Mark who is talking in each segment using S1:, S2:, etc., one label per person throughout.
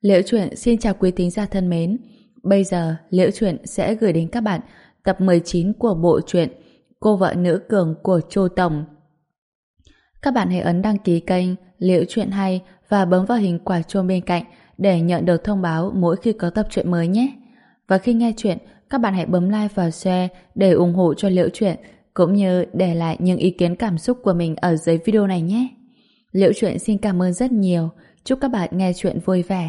S1: Liễu Chuyện xin chào quý thính giả thân mến. Bây giờ Liễu Chuyện sẽ gửi đến các bạn tập 19 của bộ truyện Cô vợ nữ cường của Chu Tổng. Các bạn hãy ấn đăng ký kênh Liễu Chuyện Hay và bấm vào hình quả chuông bên cạnh để nhận được thông báo mỗi khi có tập truyện mới nhé. Và khi nghe chuyện, các bạn hãy bấm like và share để ủng hộ cho Liễu Chuyện, cũng như để lại những ý kiến cảm xúc của mình ở dưới video này nhé. Liễu Chuyện xin cảm ơn rất nhiều. Chúc các bạn nghe chuyện vui vẻ.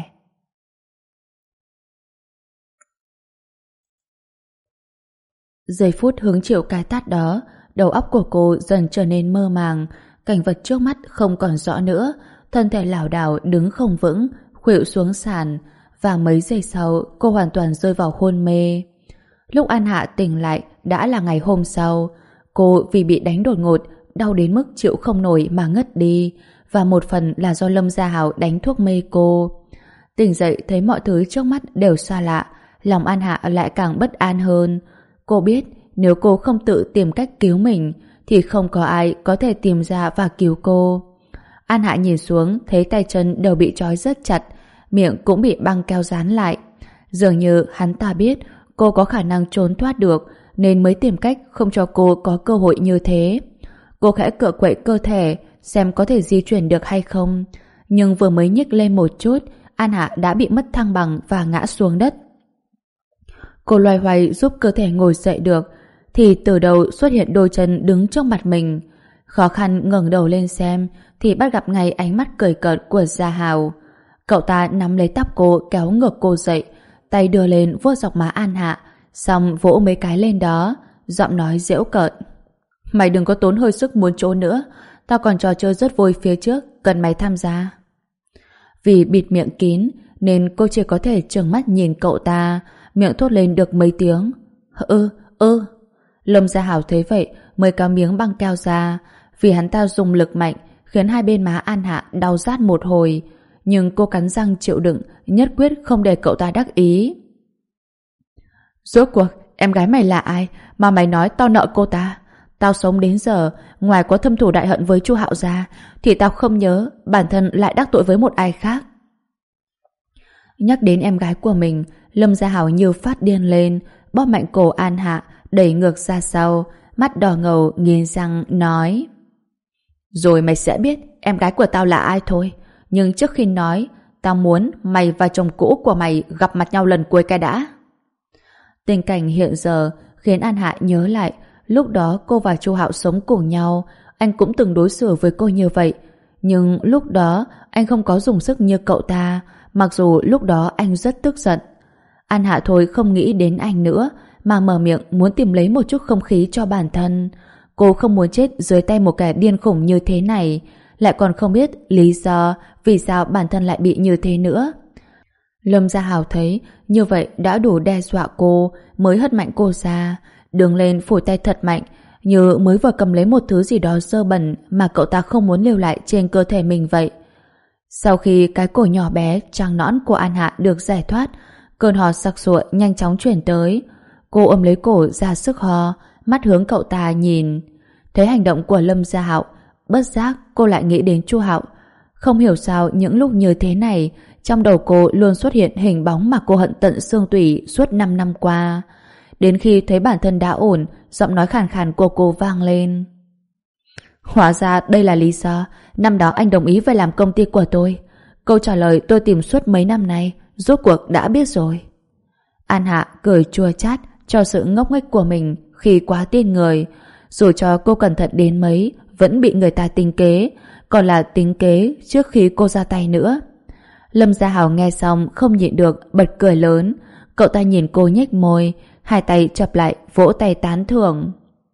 S1: Giây phút hứng chịu cái tát đó, đầu óc của cô dần trở nên mơ màng, cảnh vật trước mắt không còn rõ nữa, thân thể lảo đảo đứng không vững, khuỵu xuống sàn, và mấy giây sau cô hoàn toàn rơi vào hôn mê. Lúc An Hạ tỉnh lại đã là ngày hôm sau. Cô vì bị đánh đột ngột, đau đến mức chịu không nổi mà ngất đi, và một phần là do Lâm Gia Hào đánh thuốc mê cô. Tỉnh dậy thấy mọi thứ trước mắt đều xa lạ, lòng An Hạ lại càng bất an hơn. Cô biết nếu cô không tự tìm cách cứu mình thì không có ai có thể tìm ra và cứu cô. An Hạ nhìn xuống thấy tay chân đều bị trói rất chặt, miệng cũng bị băng keo dán lại. Dường như hắn ta biết cô có khả năng trốn thoát được nên mới tìm cách không cho cô có cơ hội như thế. Cô khẽ cựa quậy cơ thể xem có thể di chuyển được hay không, nhưng vừa mới nhích lên một chút, An Hạ đã bị mất thăng bằng và ngã xuống đất. Cô loay hoay giúp cơ thể ngồi dậy được thì từ đầu xuất hiện đôi chân đứng trước mặt mình. Khó khăn ngẩng đầu lên xem thì bắt gặp ngay ánh mắt cười cợt của Gia Hào. Cậu ta nắm lấy tóc cô kéo ngược cô dậy, tay đưa lên vuốt dọc má An Hạ, xong vỗ mấy cái lên đó, giọng nói giễu cợt: "Mày đừng có tốn hơi sức muốn trốn nữa, tao còn trò chơi rất vui phía trước cần mày tham gia." Vì bịt miệng kín nên cô chỉ có thể trừng mắt nhìn cậu ta, miệng thốt lên được mấy tiếng ư. Lâm Gia Hào thấy vậy mới kéo miếng băng keo ra, vì hắn ta dùng lực mạnh khiến hai bên má An Hạ đau rát một hồi, nhưng cô cắn răng chịu đựng, nhất quyết không để cậu ta đắc ý. "Rốt cuộc em gái mày là ai mà mày nói tao nợ cô ta? Tao sống đến giờ, ngoài có thâm thù đại hận với Chu Hạo ra thì tao không nhớ bản thân lại đắc tội với một ai khác." Nhắc đến em gái của mình, Lâm Gia Hào như phát điên lên, bóp mạnh cổ An Hạ, đẩy ngược ra sau, mắt đỏ ngầu nghiến răng nói: "Rồi mày sẽ biết em gái của tao là ai thôi. Nhưng trước khi nói, tao muốn mày và chồng cũ của mày gặp mặt nhau lần cuối cái đã." Tình cảnh hiện giờ khiến An Hạ nhớ lại lúc đó cô và Chu Hạo sống cùng nhau, anh cũng từng đối xử với cô như vậy. Nhưng lúc đó anh không có dùng sức như cậu ta, mặc dù lúc đó anh rất tức giận. An Hạ thôi không nghĩ đến anh nữa, mà mở miệng muốn tìm lấy một chút không khí cho bản thân. Cô không muốn chết dưới tay một kẻ điên khủng như thế này, lại còn không biết lý do vì sao bản thân lại bị như thế nữa. Lâm Gia Hào thấy như vậy đã đủ đe dọa cô, mới hất mạnh cô ra, đứng lên phủi tay thật mạnh, như mới vừa cầm lấy một thứ gì đó dơ bẩn mà cậu ta không muốn lưu lại trên cơ thể mình vậy. Sau khi cái cổ nhỏ bé trắng nõn của An Hạ được giải thoát, cơn ho sặc sụa nhanh chóng chuyển tới. Cô ôm lấy cổ ra sức ho, mắt hướng cậu ta nhìn. Thấy hành động của Lâm Gia Hạo, bất giác cô lại nghĩ đến Chu Hạo. Không hiểu sao những lúc như thế này, trong đầu cô luôn xuất hiện hình bóng mà cô hận tận xương tủy suốt 5 năm qua. Đến khi thấy bản thân đã ổn, giọng nói khàn khàn của cô vang lên: "Hóa ra đây là lý do năm đó anh đồng ý về làm công ty của tôi. Câu trả lời tôi tìm suốt mấy năm nay rốt cuộc đã biết rồi." An Hạ cười chua chát cho sự ngốc nghếch của mình khi quá tin người. Dù cho cô cẩn thận đến mấy, vẫn bị người ta tính kế, còn là tính kế trước khi cô ra tay nữa. Lâm Gia Hào nghe xong không nhịn được bật cười lớn. Cậu ta nhìn cô nhếch môi, hai tay chập lại vỗ tay tán thưởng: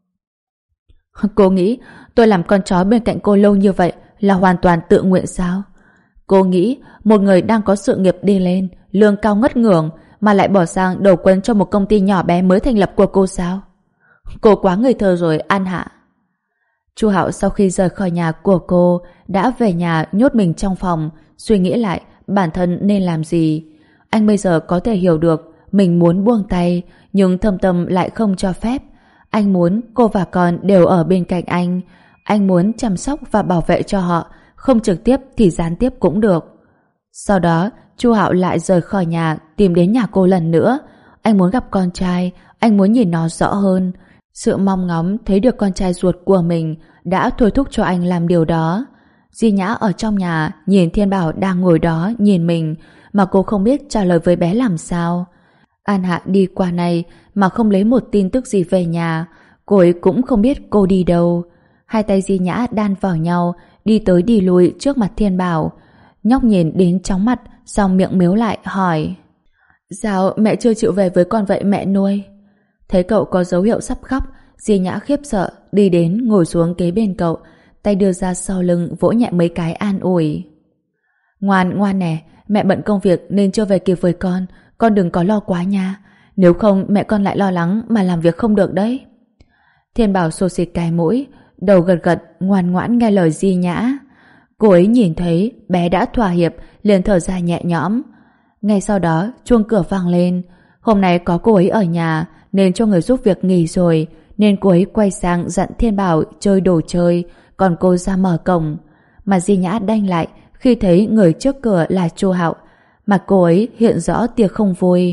S1: "Cô nghĩ tôi làm con chó bên cạnh cô lâu như vậy là hoàn toàn tự nguyện sao? Cô nghĩ một người đang có sự nghiệp đi lên, lương cao ngất ngưởng mà lại bỏ sang đầu quân cho một công ty nhỏ bé mới thành lập của cô sao? Cô quá ngây thơ rồi, An Hạ." Chu Hạo sau khi rời khỏi nhà của cô đã về nhà nhốt mình trong phòng, suy nghĩ lại bản thân nên làm gì. Anh bây giờ có thể hiểu được mình muốn buông tay, nhưng thâm tâm lại không cho phép. Anh muốn cô và con đều ở bên cạnh anh. Anh muốn chăm sóc và bảo vệ cho họ, không trực tiếp thì gián tiếp cũng được. Sau đó Chu Hạo lại rời khỏi nhà tìm đến nhà cô lần nữa. Anh muốn gặp con trai, anh muốn nhìn nó rõ hơn. Sự mong ngóng thấy được con trai ruột của mình đã thôi thúc cho anh làm điều đó. Di Nhã ở trong nhà nhìn Thiên Bảo đang ngồi đó nhìn mình mà cô không biết trả lời với bé làm sao. An Hạ đi qua này mà không lấy một tin tức gì về nhà, cô ấy cũng không biết cô đi đâu. Hai tay Di Nhã đan vào nhau, đi tới đi lui trước mặt Thiên Bảo. Nhóc nhìn đến chóng mặt, xong miệng mếu lại hỏi: sao mẹ chưa chịu về với con vậy mẹ nuôi? Thấy cậu có dấu hiệu sắp khóc, Di Nhã khiếp sợ đi đến ngồi xuống kế bên cậu, tay đưa ra sau lưng vỗ nhẹ mấy cái an ủi. Ngoan ngoan nè, mẹ bận công việc nên chưa về kịp với con đừng có lo quá nha, nếu không mẹ con lại lo lắng mà làm việc không được đấy. Thiên Bảo xô xịt cái mũi, đầu gật gật ngoan ngoãn nghe lời Di Nhã. Cô ấy nhìn thấy bé đã thỏa hiệp liền thở dài nhẹ nhõm. Ngay sau đó chuông cửa vang lên. Hôm nay có cô ấy ở nhà nên cho người giúp việc nghỉ rồi, nên cô ấy quay sang dặn Thiên Bảo chơi đồ chơi, còn cô ra mở cổng. Mà Di Nhã đanh lại khi thấy người trước cửa là Chu Hạo. Mặt cô ấy hiện rõ tia không vui.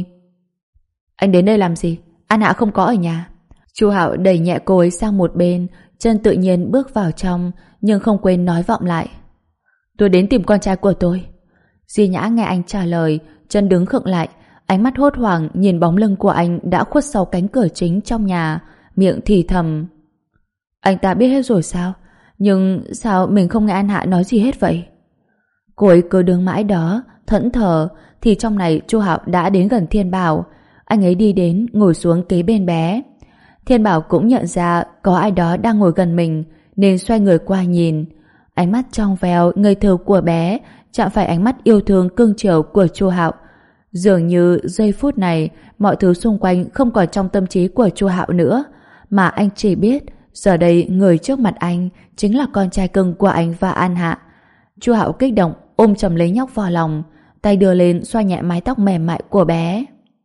S1: Anh đến đây làm gì? An Hạ không có ở nhà. Chu Hạo đẩy nhẹ cô ấy sang một bên, chân tự nhiên bước vào trong, nhưng không quên nói vọng lại: tôi đến tìm con trai của tôi. Di Nhã nghe anh trả lời, chân đứng khựng lại, ánh mắt hốt hoảng nhìn bóng lưng của anh đã khuất sau cánh cửa chính trong nhà, miệng thì thầm: anh ta biết hết rồi sao? Nhưng sao mình không nghe An Hạ nói gì hết vậy? Cô ấy cứ đứng mãi đó, thẫn thờ, thì trong này Chu Hạo đã đến gần Thiên Bảo. Anh ấy đi đến ngồi xuống kế bên bé. Thiên Bảo cũng nhận ra có ai đó đang ngồi gần mình nên xoay người qua nhìn. Ánh mắt trong veo ngây thơ của bé chạm phải ánh mắt yêu thương cưng chiều của Chu Hạo. Dường như giây phút này mọi thứ xung quanh không còn trong tâm trí của Chu Hạo nữa, mà anh chỉ biết giờ đây người trước mặt anh chính là con trai cưng của anh và An Hạ. Chu Hạo kích động ôm chầm lấy nhóc vào lòng, tay đưa lên xoa nhẹ mái tóc mềm mại của bé.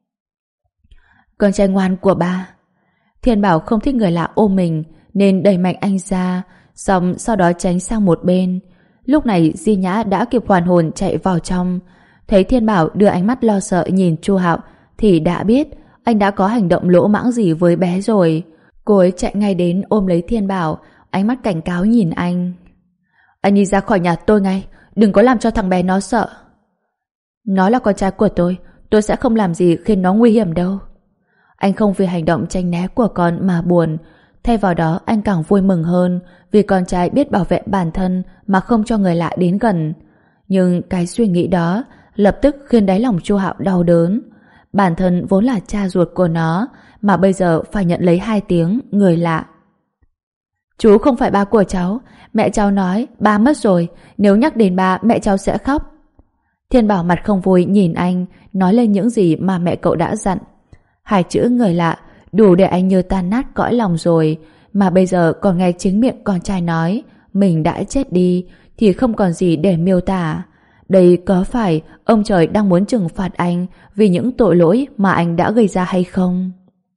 S1: Con trai ngoan của ba. Thiên Bảo không thích người lạ ôm mình nên đẩy mạnh anh ra, xong sau đó tránh sang một bên. Lúc này Di Nhã đã kịp hoàn hồn chạy vào trong. Thấy Thiên Bảo đưa ánh mắt lo sợ nhìn Chu Hạo thì đã biết anh đã có hành động lỗ mãng gì với bé rồi. Cô ấy chạy ngay đến ôm lấy Thiên Bảo, ánh mắt cảnh cáo nhìn anh. Anh đi ra khỏi nhà tôi ngay, đừng có làm cho thằng bé nó sợ. Nó là con trai của tôi sẽ không làm gì khiến nó nguy hiểm đâu. Anh không vì hành động tránh né của con mà buồn, thay vào đó anh càng vui mừng hơn vì con trai biết bảo vệ bản thân mà không cho người lạ đến gần. Nhưng cái suy nghĩ đó lập tức khiến đáy lòng Chu Hạo đau đớn. Bản thân vốn là cha ruột của nó mà bây giờ phải nhận lấy 2 tiếng người lạ. Chú không phải ba của cháu, mẹ cháu nói ba mất rồi, nếu nhắc đến ba mẹ cháu sẽ khóc. Thiên Bảo mặt không vui nhìn anh, nói lên những gì mà mẹ cậu đã dặn. 2 chữ người lạ đủ để anh như tan nát cõi lòng rồi, mà bây giờ còn nghe chính miệng con trai nói mình đã chết đi thì không còn gì để miêu tả. Đây có phải ông trời đang muốn trừng phạt anh vì những tội lỗi mà anh đã gây ra hay không?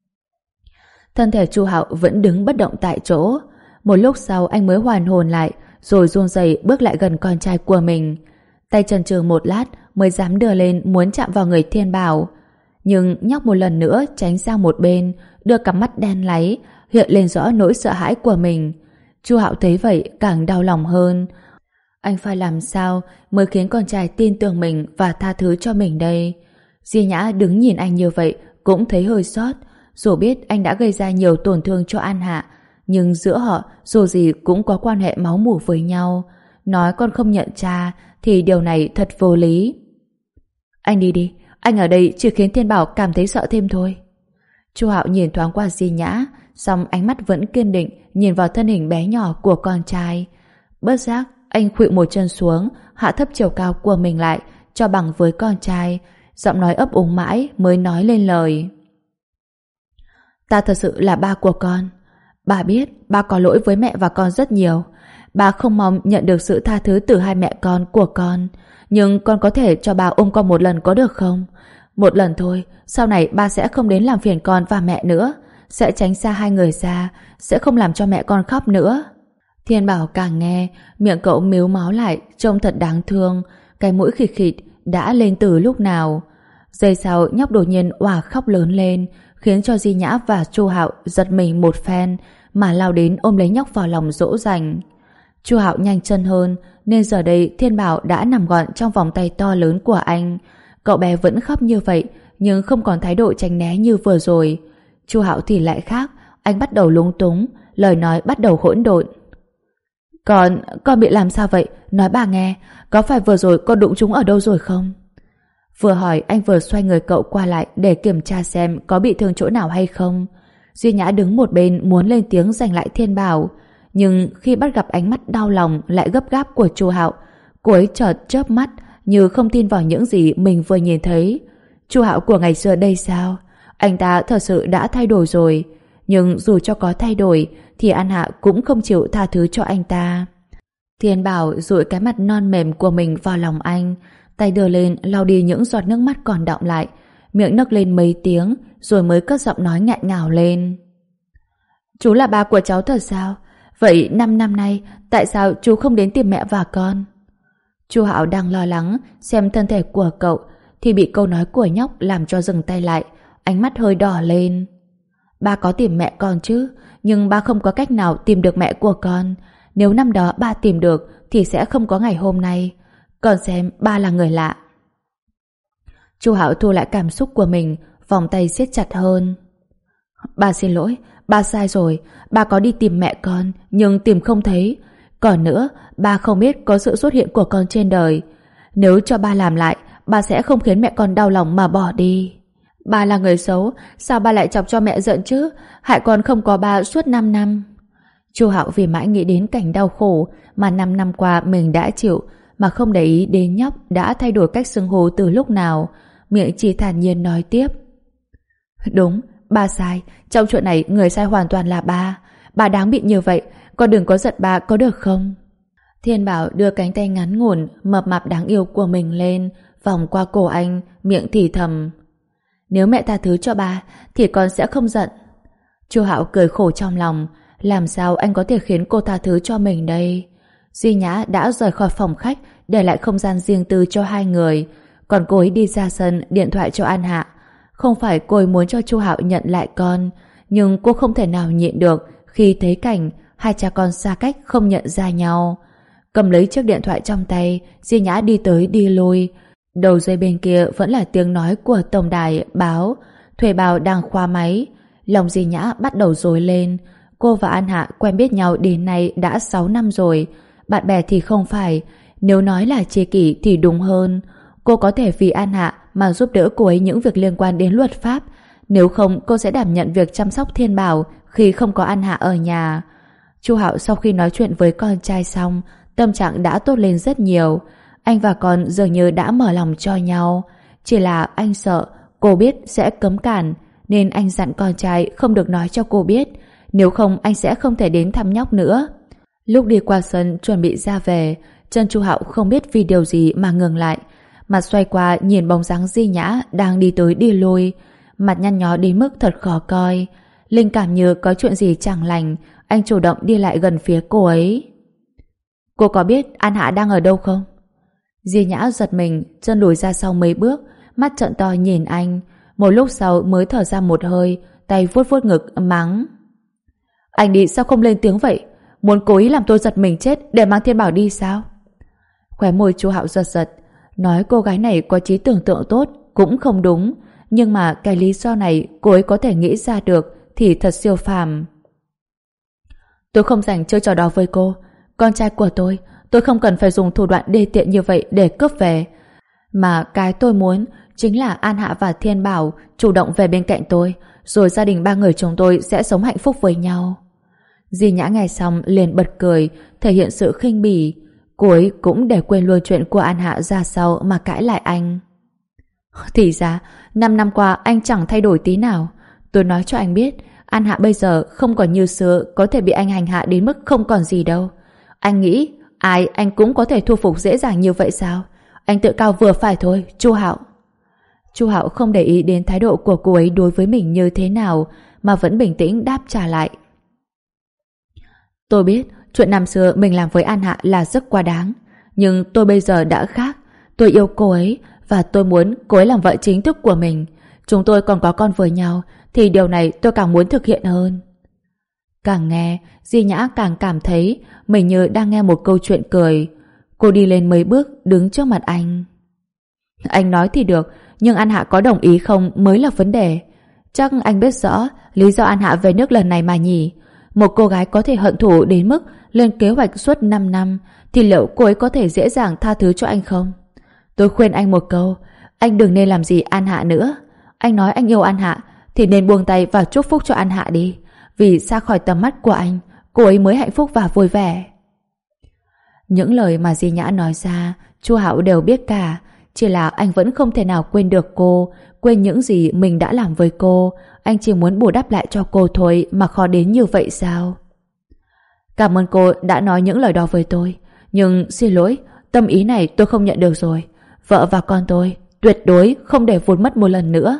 S1: Thân thể Chu Hạo vẫn đứng bất động tại chỗ. Một lúc sau anh mới hoàn hồn lại, rồi run rẩy bước lại gần con trai của mình. Tay chần chừ một lát mới dám đưa lên muốn chạm vào người Thiên Bảo. Nhưng nhóc một lần nữa tránh sang một bên, đưa cặp mắt đen láy, hiện lên rõ nỗi sợ hãi của mình. Chu Hạo thấy vậy càng đau lòng hơn. Anh phải làm sao mới khiến con trai tin tưởng mình và tha thứ cho mình đây? Di Nhã đứng nhìn anh như vậy cũng thấy hơi xót. Dù biết anh đã gây ra nhiều tổn thương cho An Hạ, nhưng giữa họ dù gì cũng có quan hệ máu mủ với nhau. Nói con không nhận cha thì điều này thật vô lý. Anh đi đi, anh ở đây chỉ khiến Thiên Bảo cảm thấy sợ thêm thôi. Chu Hạo nhìn thoáng qua Di Nhã, song ánh mắt vẫn kiên định nhìn vào thân hình bé nhỏ của con trai. Bất giác anh khuỵu một chân xuống, hạ thấp chiều cao của mình lại cho bằng với con trai, giọng nói ấp úng mãi mới nói lên lời. Ta thật sự là ba của con. Bà biết ba có lỗi với mẹ và con rất nhiều. Ba không mong nhận được sự tha thứ từ 2 mẹ con của con, nhưng con có thể cho ba ôm con một lần có được không? Một lần thôi, sau này ba sẽ không đến làm phiền con và mẹ nữa, sẽ tránh xa 2 người ra, sẽ không làm cho mẹ con khóc nữa. Thiên Bảo càng nghe, miệng cậu mếu máo lại, trông thật đáng thương, cái mũi khịt khịt, đã lên từ lúc nào. Giây sau nhóc đột nhiên òa khóc lớn lên, khiến cho Di Nhã và Chu Hạo giật mình một phen mà lao đến ôm lấy nhóc vào lòng dỗ dành. Chu Hạo nhanh chân hơn nên giờ đây Thiên Bảo đã nằm gọn trong vòng tay to lớn của anh. Cậu bé vẫn khóc như vậy nhưng không còn thái độ tránh né như vừa rồi. Chu Hạo thì lại khác, anh bắt đầu lúng túng, lời nói bắt đầu hỗn độn. Con bị làm sao vậy? Nói bà nghe, có phải vừa rồi con đụng trúng ở đâu rồi không? Vừa hỏi anh vừa xoay người cậu qua lại để kiểm tra xem có bị thương chỗ nào hay không. Duy Nhã đứng một bên muốn lên tiếng giành lại Thiên Bảo, nhưng khi bắt gặp ánh mắt đau lòng lại gấp gáp của Chu Hạo, cô ấy chợt chớp mắt như không tin vào những gì mình vừa nhìn thấy. Chu Hạo của ngày xưa đây sao? Anh ta thật sự đã thay đổi rồi, nhưng dù cho có thay đổi thì An Hạ cũng không chịu tha thứ cho anh ta. Thiên Bảo dụi cái mặt non mềm của mình vào lòng anh, tay đưa lên lau đi những giọt nước mắt còn đọng lại, miệng nấc lên mấy tiếng rồi mới cất giọng nói nghẹn ngào lên. Chú là ba của cháu thật sao? Vậy 5 năm nay tại sao chú không đến tìm mẹ và con? Chu Hạo đang lo lắng xem thân thể của cậu thì bị câu nói của nhóc làm cho dừng tay lại, ánh mắt hơi đỏ lên. Ba có tìm mẹ con chứ, nhưng ba không có cách nào tìm được mẹ của con. Nếu năm đó ba tìm được thì sẽ không có ngày hôm nay. Con xem ba là người lạ. Chu Hạo thu lại cảm xúc của mình, vòng tay siết chặt hơn. Ba xin lỗi, ba sai rồi. Ba có đi tìm mẹ con nhưng tìm không thấy. Còn nữa, ba không biết có sự xuất hiện của con trên đời. Nếu cho ba làm lại, ba sẽ không khiến mẹ con đau lòng mà bỏ đi. Ba là người xấu, sao ba lại chọc cho mẹ giận chứ? Hại con không có ba suốt 5 năm. Chu Hạo vì mãi nghĩ đến cảnh đau khổ mà 5 năm qua mình đã chịu, mà không để ý đến nhóc đã thay đổi cách xưng hô từ lúc nào, miệng chỉ thản nhiên nói tiếp. Đúng, ba sai, trong chuyện này người sai hoàn toàn là ba. Ba đáng bị như vậy, con đừng có giận ba có được không? Thiên Bảo đưa cánh tay ngắn ngủn, mập mạp đáng yêu của mình lên, vòng qua cổ anh, miệng thì thầm. Nếu mẹ tha thứ cho ba thì con sẽ không giận. Chu Hạo cười khổ trong lòng, làm sao anh có thể khiến cô tha thứ cho mình đây? Duy Nhã đã rời khỏi phòng khách, để lại không gian riêng tư cho hai người, còn cô ấy đi ra sân điện thoại cho An Hạ. Không phải cô ấy muốn cho Chu Hạo nhận lại con, nhưng cô không thể nào nhịn được khi thấy cảnh hai cha con xa cách không nhận ra nhau. Cầm lấy chiếc điện thoại trong tay, Duy Nhã đi tới đi lui. Đầu dây bên kia vẫn là tiếng nói của tổng đài báo thuê bao đang khóa máy. Lòng Duy Nhã bắt đầu rối lên. Cô và An Hạ quen biết nhau đến nay đã 6 năm rồi. Bạn bè thì không phải, nếu nói là tri kỷ thì đúng hơn. Cô có thể vì An Hạ mà giúp đỡ cô ấy những việc liên quan đến luật pháp. Nếu không cô sẽ đảm nhận việc chăm sóc Thiên Bảo khi không có An Hạ ở nhà. Chu Hạo sau khi nói chuyện với con trai xong, tâm trạng đã tốt lên rất nhiều. Anh và con dường như đã mở lòng cho nhau. Chỉ là anh sợ cô biết sẽ cấm cản, nên anh dặn con trai không được nói cho cô biết, nếu không anh sẽ không thể đến thăm nhóc nữa. Lúc đi qua sân chuẩn bị ra về, chân Chu Hạo không biết vì điều gì mà ngừng lại, mặt xoay qua nhìn bóng dáng Di Nhã đang đi tới đi lui, mặt nhăn nhó đến mức thật khó coi. Linh cảm như có chuyện gì chẳng lành, anh chủ động đi lại gần phía cô ấy. Cô có biết An Hạ đang ở đâu không? Di Nhã giật mình, chân lùi ra sau mấy bước, mắt trợn to nhìn anh. Một lúc sau mới thở ra một hơi, tay vuốt vuốt ngực mắng. Anh đi sao không lên tiếng vậy? Muốn cố ý làm tôi giật mình chết để mang Thiên Bảo đi sao? Khóe môi Chu Hạo giật giật. Nói cô gái này có trí tưởng tượng tốt cũng không đúng, nhưng mà cái lý do này cô ấy có thể nghĩ ra được thì thật siêu phàm. Tôi không rảnh chơi trò đó với cô. Con trai của tôi không cần phải dùng thủ đoạn đê tiện như vậy để cướp về. Mà cái tôi muốn chính là An Hạ và Thiên Bảo chủ động về bên cạnh tôi, rồi gia đình ba người chúng tôi sẽ sống hạnh phúc với nhau. Di Nhã nghe xong liền bật cười, thể hiện sự khinh bỉ. Cô ấy cũng để quên luôn chuyện của An Hạ ra sau mà cãi lại anh. Thì ra 5 năm qua anh chẳng thay đổi tí nào. Tôi nói cho anh biết, An Hạ bây giờ không còn như xưa có thể bị anh hành hạ đến mức không còn gì đâu. Anh nghĩ ai anh cũng có thể thu phục dễ dàng như vậy sao? Anh tự cao vừa phải thôi, Chu Hạo. Chu Hạo không để ý đến thái độ của cô ấy đối với mình như thế nào, mà vẫn bình tĩnh đáp trả lại. Tôi biết chuyện năm xưa mình làm với An Hạ là rất quá đáng, nhưng tôi bây giờ đã khác. Tôi yêu cô ấy, và tôi muốn cô ấy làm vợ chính thức của mình. Chúng tôi còn có con với nhau, thì điều này tôi càng muốn thực hiện hơn. Càng nghe, Di Nhã càng cảm thấy mình như đang nghe một câu chuyện cười. Cô đi lên mấy bước đứng trước mặt anh. Anh nói thì được, nhưng An Hạ có đồng ý không mới là vấn đề. Chắc anh biết rõ lý do An Hạ về nước lần này mà nhỉ. Một cô gái có thể hận thù đến mức lên kế hoạch suốt 5 năm thì liệu cô ấy có thể dễ dàng tha thứ cho anh không? Tôi khuyên anh một câu, anh đừng nên làm gì An Hạ nữa. Anh nói anh yêu An Hạ thì nên buông tay và chúc phúc cho An Hạ đi. Vì xa khỏi tầm mắt của anh, cô ấy mới hạnh phúc và vui vẻ. Những lời mà Di Nhã nói ra, Chu Hạo đều biết cả. Chỉ là anh vẫn không thể nào quên được cô, quên những gì mình đã làm với cô. Anh chỉ muốn bù đắp lại cho cô thôi mà khó đến như vậy sao? Cảm ơn cô đã nói những lời đó với tôi. Nhưng xin lỗi, tâm ý này tôi không nhận được rồi. Vợ và con tôi tuyệt đối không để vụt mất một lần nữa.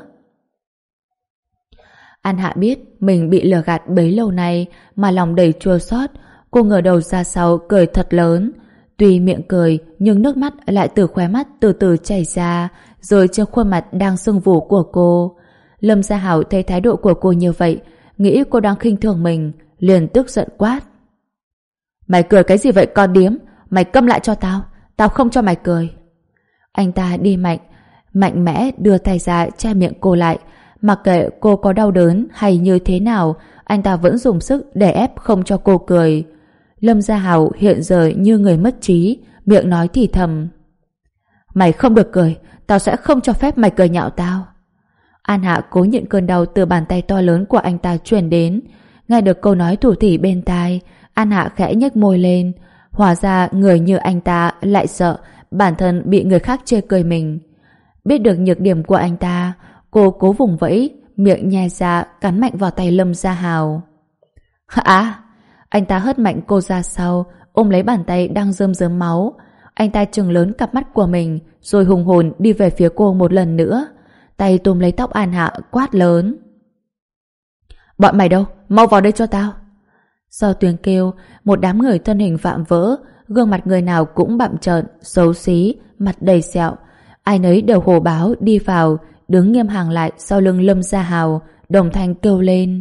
S1: An Hạ biết mình bị lừa gạt bấy lâu nay mà lòng đầy chua xót. Cô ngửa đầu ra sau cười thật lớn. Tuy miệng cười nhưng nước mắt lại từ khóe mắt từ từ chảy ra rồi trên khuôn mặt đang sưng vù của cô. Lâm Gia Hảo thấy thái độ của cô như vậy, nghĩ cô đang khinh thường mình, liền tức giận quát. Mày cười cái gì vậy con điếm? Mày câm lại cho tao, tao không cho mày cười. Anh ta đi mạnh mẽ đưa tay ra che miệng cô lại. Mặc kệ cô có đau đớn hay như thế nào, anh ta vẫn dùng sức để ép không cho cô cười. Lâm Gia Hảo hiện giờ như người mất trí, miệng nói thì thầm. Mày không được cười, tao sẽ không cho phép mày cười nhạo tao. An Hạ cố nhịn cơn đau từ bàn tay to lớn của anh ta truyền đến. Nghe được câu nói thủ thỉ bên tai, An Hạ khẽ nhếch môi lên. Hóa ra người như anh ta lại sợ bản thân bị người khác chê cười mình. Biết được nhược điểm của anh ta, cô cố vùng vẫy, miệng nhe ra cắn mạnh vào tay Lâm Gia Hảo. Anh ta hất mạnh cô ra sau, ôm lấy bàn tay đang rơm rớm máu. Anh ta trừng lớn cặp mắt của mình, rồi hùng hồn đi về phía cô một lần nữa. Tay túm lấy tóc An Hạ quát lớn. Bọn mày đâu? Mau vào đây cho tao. Sau tiếng kêu, một đám người thân hình vạm vỡ, gương mặt người nào cũng bặm trợn, xấu xí, mặt đầy sẹo. Ai nấy đều hổ báo đi vào, đứng nghiêm hàng lại sau lưng Lâm Gia Hảo, đồng thanh kêu lên.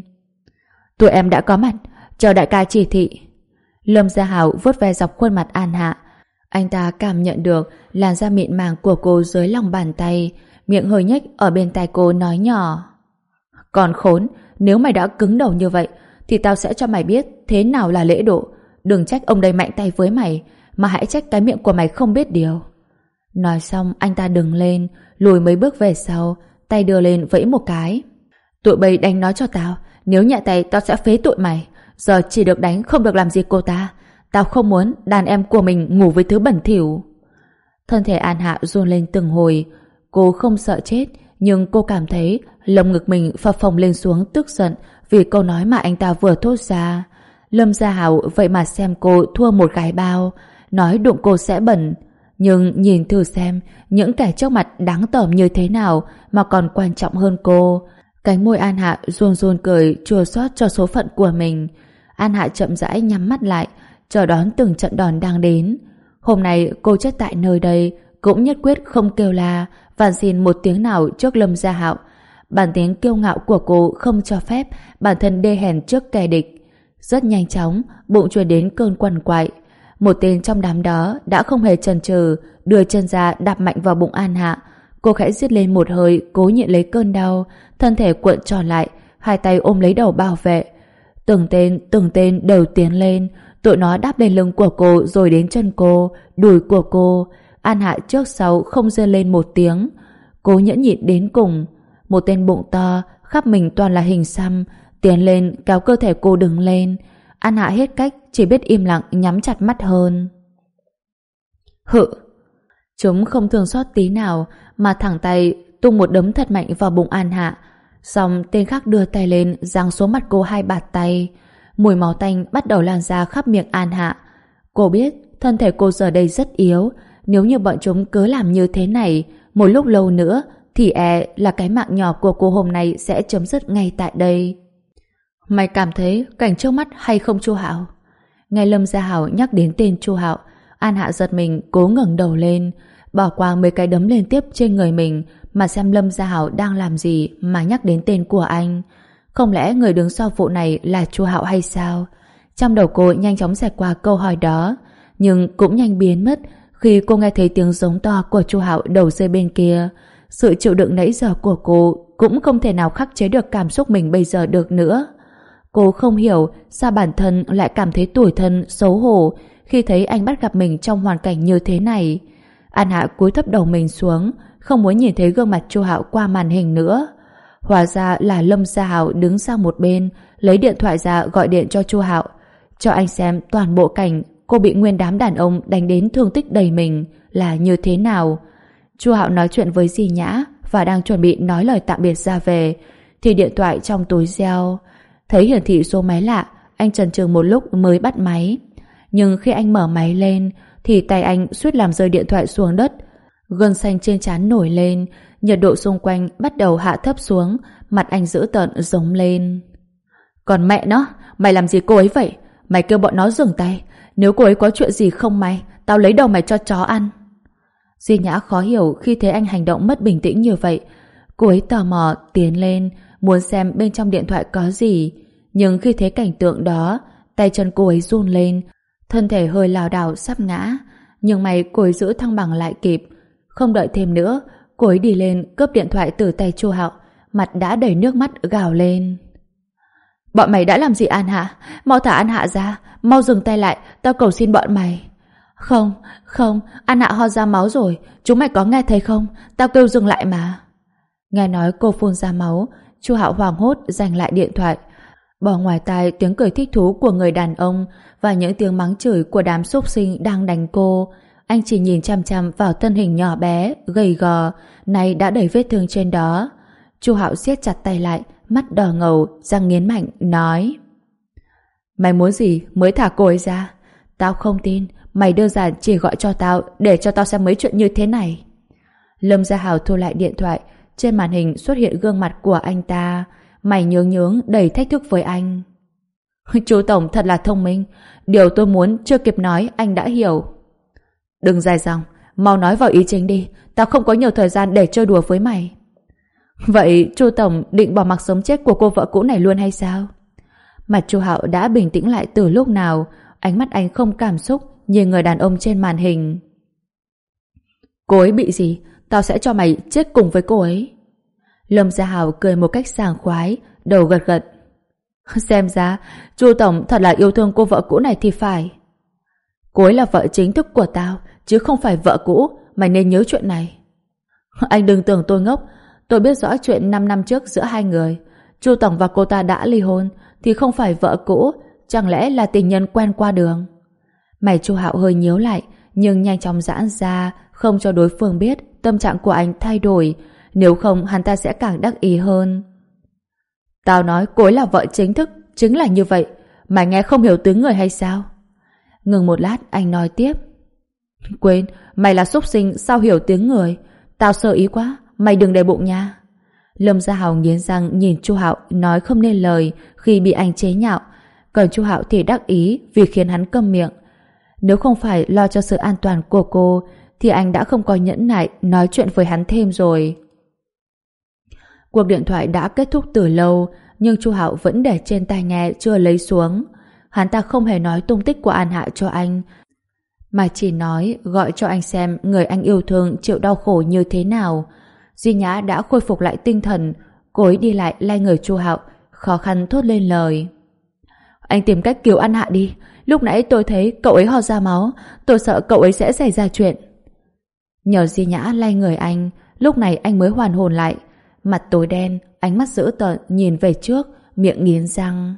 S1: Tụi em đã có mặt, chờ đại ca chỉ thị. Lâm Gia Hảo vuốt ve dọc khuôn mặt An Hạ. Anh ta cảm nhận được làn da mịn màng của cô dưới lòng bàn tay, miệng hơi nhếch ở bên tai cô nói nhỏ. Còn khốn, nếu mày đã cứng đầu như vậy thì tao sẽ cho mày biết thế nào là lễ độ. Đừng trách ông đây mạnh tay với mày, mà hãy trách cái miệng của mày không biết điều. Nói xong anh ta đứng lên, lùi mấy bước về sau, tay đưa lên vẫy một cái. Tụi bay đánh nó cho tao, nếu nhẹ tay tao sẽ phế tụi mày. Giờ chỉ được đánh, không được làm gì cô ta. Tao không muốn đàn em của mình ngủ với thứ bẩn thỉu. Thân thể An Hạ run lên từng hồi. Cô không sợ chết, nhưng cô cảm thấy lồng ngực mình phập phồng lên xuống tức giận vì câu nói mà anh ta vừa thốt ra. Lâm Gia Hảo vậy mà xem cô thua một gái bao, nói đụng cô sẽ bẩn. Nhưng nhìn thử xem những kẻ trước mặt đáng tởm như thế nào mà còn quan trọng hơn cô. Cánh môi An Hạ run run cười chua xót cho số phận của mình. An Hạ chậm rãi nhắm mắt lại, chờ đón từng trận đòn đang đến. Hôm nay cô chết tại nơi đây cũng nhất quyết không kêu la và xin một tiếng nào trước Lâm Gia Hạo. Bản tính kiêu ngạo của cô không cho phép bản thân đê hèn trước kẻ địch. Rất nhanh chóng, bụng truyền đến cơn quằn quại. Một tên trong đám đó đã không hề chần chừ, đưa chân ra đạp mạnh vào bụng An Hạ. Cô khẽ rít lên một hơi, cố nhịn lấy cơn đau, thân thể cuộn tròn lại, hai tay ôm lấy đầu bảo vệ. Từng tên đều tiến lên, tụi nó đáp lên lưng của cô rồi đến chân cô, đùi của cô. An Hạ trước sau không rên lên một tiếng. Cô nhẫn nhịn đến cùng. Một tên bụng to, khắp mình toàn là hình xăm, tiến lên kéo cơ thể cô đứng lên. An Hạ hết cách, chỉ biết im lặng nhắm chặt mắt hơn. Hự! Chúng không thương xót tí nào mà thẳng tay tung một đấm thật mạnh vào bụng An Hạ. Xong tên khác đưa tay lên giáng xuống mặt cô hai bạt tay. Mùi máu tanh bắt đầu lan ra khắp miệng An Hạ. Cô biết thân thể cô giờ đây rất yếu. Nếu như bọn chúng cứ làm như thế này một lúc lâu nữa thì là cái mạng nhỏ của cô hôm nay sẽ chấm dứt ngay tại đây. Mày cảm thấy cảnh trước mắt hay không Chu Hạo? Nghe Lâm Gia Hảo nhắc đến tên Chu Hạo, An Hạ giật mình cố ngẩng đầu lên. bỏ qua mấy cái đấm liên tiếp trên người mình mà xem Lâm Gia Hảo đang làm gì mà nhắc đến tên của anh. Không lẽ người đứng sau vụ này là Chu Hạo hay sao? Trong đầu cô nhanh chóng xẹt qua câu hỏi đó, nhưng cũng nhanh biến mất khi cô nghe thấy tiếng giống to của Chu Hạo đầu dây bên kia. Sự chịu đựng nãy giờ của cô cũng không thể nào khắc chế được cảm xúc mình bây giờ được nữa. Cô không hiểu sao bản thân lại cảm thấy tủi thân, xấu hổ khi thấy anh bắt gặp mình trong hoàn cảnh như thế này. An Hạ cúi thấp đầu mình xuống, không muốn nhìn thấy gương mặt Chu Hạo qua màn hình nữa. Hóa ra là Lâm Gia Hảo đứng sang một bên, lấy điện thoại ra gọi điện cho Chu Hạo, cho anh xem toàn bộ cảnh cô bị nguyên đám đàn ông đánh đến thương tích đầy mình là như thế nào. Chu Hạo nói chuyện với Di Nhã và đang chuẩn bị nói lời tạm biệt ra về thì điện thoại trong túi reo. Thấy hiển thị số máy lạ, anh chần chừ một lúc mới bắt máy. Nhưng khi anh mở máy lên thì tay anh suýt làm rơi điện thoại xuống đất. Gân xanh trên trán nổi lên, nhiệt độ xung quanh bắt đầu hạ thấp xuống, mặt anh dữ tợn giống lên. Còn mẹ nó, mày làm gì cô ấy vậy? Mày kêu bọn nó dừng tay, nếu cô ấy có chuyện gì không may, tao lấy đầu mày cho chó ăn. Di Nhã khó hiểu khi thấy anh hành động mất bình tĩnh như vậy. Cô ấy tò mò tiến lên, muốn xem bên trong điện thoại có gì. Nhưng khi thấy cảnh tượng đó, tay chân cô ấy run lên, thân thể hơi lảo đảo sắp ngã. Nhưng may cô ấy giữ thăng bằng lại kịp. Không đợi thêm nữa, cô ấy đi lên cướp điện thoại từ tay Chu Hạo, mặt đã đầy nước mắt gào lên. Bọn mày đã làm gì An Hạ? Mau thả An Hạ ra, mau dừng tay lại, tao cầu xin bọn mày. Không, An Hạ ho ra máu rồi, chúng mày có nghe thấy không? Tao kêu dừng lại mà. Nghe nói cô phun ra máu, Chu Hạo hoảng hốt giành lại điện thoại. Bỏ ngoài tai tiếng cười thích thú của người đàn ông và những tiếng mắng chửi của đám súc sinh đang đánh cô. Anh chỉ nhìn chăm chăm vào thân hình nhỏ bé, gầy gò, nay đã đầy vết thương trên đó. Chu Hạo siết chặt tay lại, mắt đỏ ngầu, răng nghiến mạnh, nói: Mày muốn gì mới thả cô ấy ra? Tao không tin, mày đơn giản chỉ gọi cho tao để cho tao xem mấy chuyện như thế này. Lâm Gia Hảo thu lại điện thoại, trên màn hình xuất hiện gương mặt của anh ta, mày nhướng đầy thách thức với anh. Chú Tổng thật là thông minh, điều tôi muốn chưa kịp nói anh đã hiểu. Đừng dài dòng, mau nói vào ý chính đi, tao không có nhiều thời gian để chơi đùa với mày. Vậy Chu Tổng định bỏ mặc sống chết của cô vợ cũ này luôn hay sao? Mặt Chu Hạo đã bình tĩnh lại từ lúc nào, ánh mắt anh không cảm xúc nhìn người đàn ông trên màn hình. Cô ấy bị gì? Tao sẽ cho mày chết cùng với cô ấy. Lâm Gia Hảo cười một cách sảng khoái, đầu gật gật. Xem ra Chu Tổng thật là yêu thương cô vợ cũ này thì phải. Cô ấy là vợ chính thức của tao, chứ không phải vợ cũ, mày nên nhớ chuyện này. Anh đừng tưởng tôi ngốc, tôi biết rõ chuyện 5 năm trước giữa hai người. Chu Tổng và cô ta đã ly hôn, thì không phải vợ cũ, chẳng lẽ là tình nhân quen qua đường. Mày Chu Hạo hơi nhíu lại, nhưng nhanh chóng giãn ra, không cho đối phương biết tâm trạng của anh thay đổi, nếu không hắn ta sẽ càng đắc ý hơn. Tao nói cô ấy là vợ chính thức, chính là như vậy, mày nghe không hiểu tiếng người hay sao? Ngừng một lát anh nói tiếp. Quên, mày là súc sinh sao hiểu tiếng người? Tao sơ ý quá, mày đừng để bụng nha. Lâm Gia Hảo nghiến răng nhìn Chu Hạo nói không nên lời khi bị anh chế nhạo, còn Chu Hạo thì đắc ý vì khiến hắn câm miệng. Nếu không phải lo cho sự an toàn của cô thì anh đã không có nhẫn nại nói chuyện với hắn thêm rồi. Cuộc điện thoại đã kết thúc từ lâu, nhưng Chu Hạo vẫn để trên tai nghe chưa lấy xuống. Hắn ta không hề nói tung tích của An Hạ cho anh, mà chỉ nói gọi cho anh xem người anh yêu thương chịu đau khổ như thế nào. Duy Nhã đã khôi phục lại tinh thần, cô ấy đi lại lay người Chu Hạo, khó khăn thốt lên lời. Anh tìm cách cứu An Hạ đi, lúc nãy tôi thấy cậu ấy ho ra máu, tôi sợ cậu ấy sẽ xảy ra chuyện. Nhờ Duy Nhã lay người anh, lúc này anh mới hoàn hồn lại, mặt tối đen, ánh mắt dữ tợn nhìn về trước, miệng nghiến răng.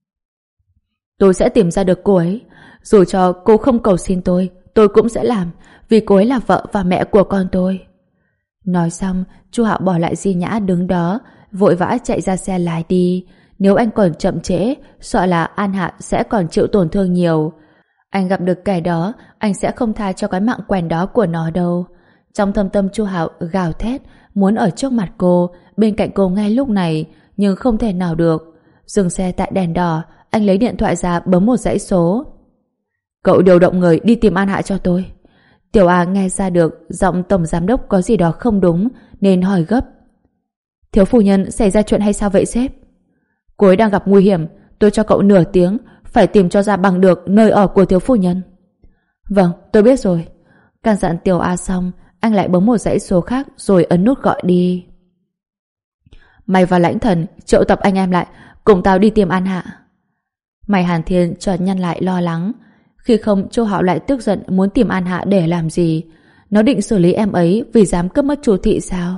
S1: Tôi sẽ tìm ra được cô ấy, dù cho cô không cầu xin tôi cũng sẽ làm, vì cô ấy là vợ và mẹ của con tôi. Nói xong, Chu Hạo bỏ lại Di Nhã đứng đó, vội vã chạy ra xe lái đi. Nếu anh còn chậm trễ, sợ là An Hạ sẽ còn chịu tổn thương nhiều. Anh gặp được kẻ đó, anh sẽ không tha cho cái mạng quèn đó của nó đâu. Trong thâm tâm Chu Hạo gào thét, muốn ở trước mặt cô, bên cạnh cô ngay lúc này, nhưng không thể nào được. Dừng xe tại đèn đỏ, anh lấy điện thoại ra bấm một dãy số. Cậu điều động người đi tìm An Hạ cho tôi. Tiểu A nghe ra được giọng tổng giám đốc có gì đó không đúng nên hỏi gấp. Thiếu phu nhân, xảy ra chuyện hay sao vậy sếp? Cô ấy đang gặp nguy hiểm, tôi cho cậu nửa tiếng, phải tìm cho ra bằng được nơi ở của thiếu phu nhân. Vâng, tôi biết rồi. Căn dặn Tiểu A xong, anh lại bấm một dãy số khác rồi ấn nút gọi đi. Mày và Lãnh Thần triệu tập anh em lại, cùng tao đi tìm An Hạ. Mày Hàn Thiên chợt nhăn lại lo lắng. Khi không, Chu Hạo lại tức giận muốn tìm An Hạ để làm gì? Nó định xử lý em ấy vì dám cướp mất Chu thị sao?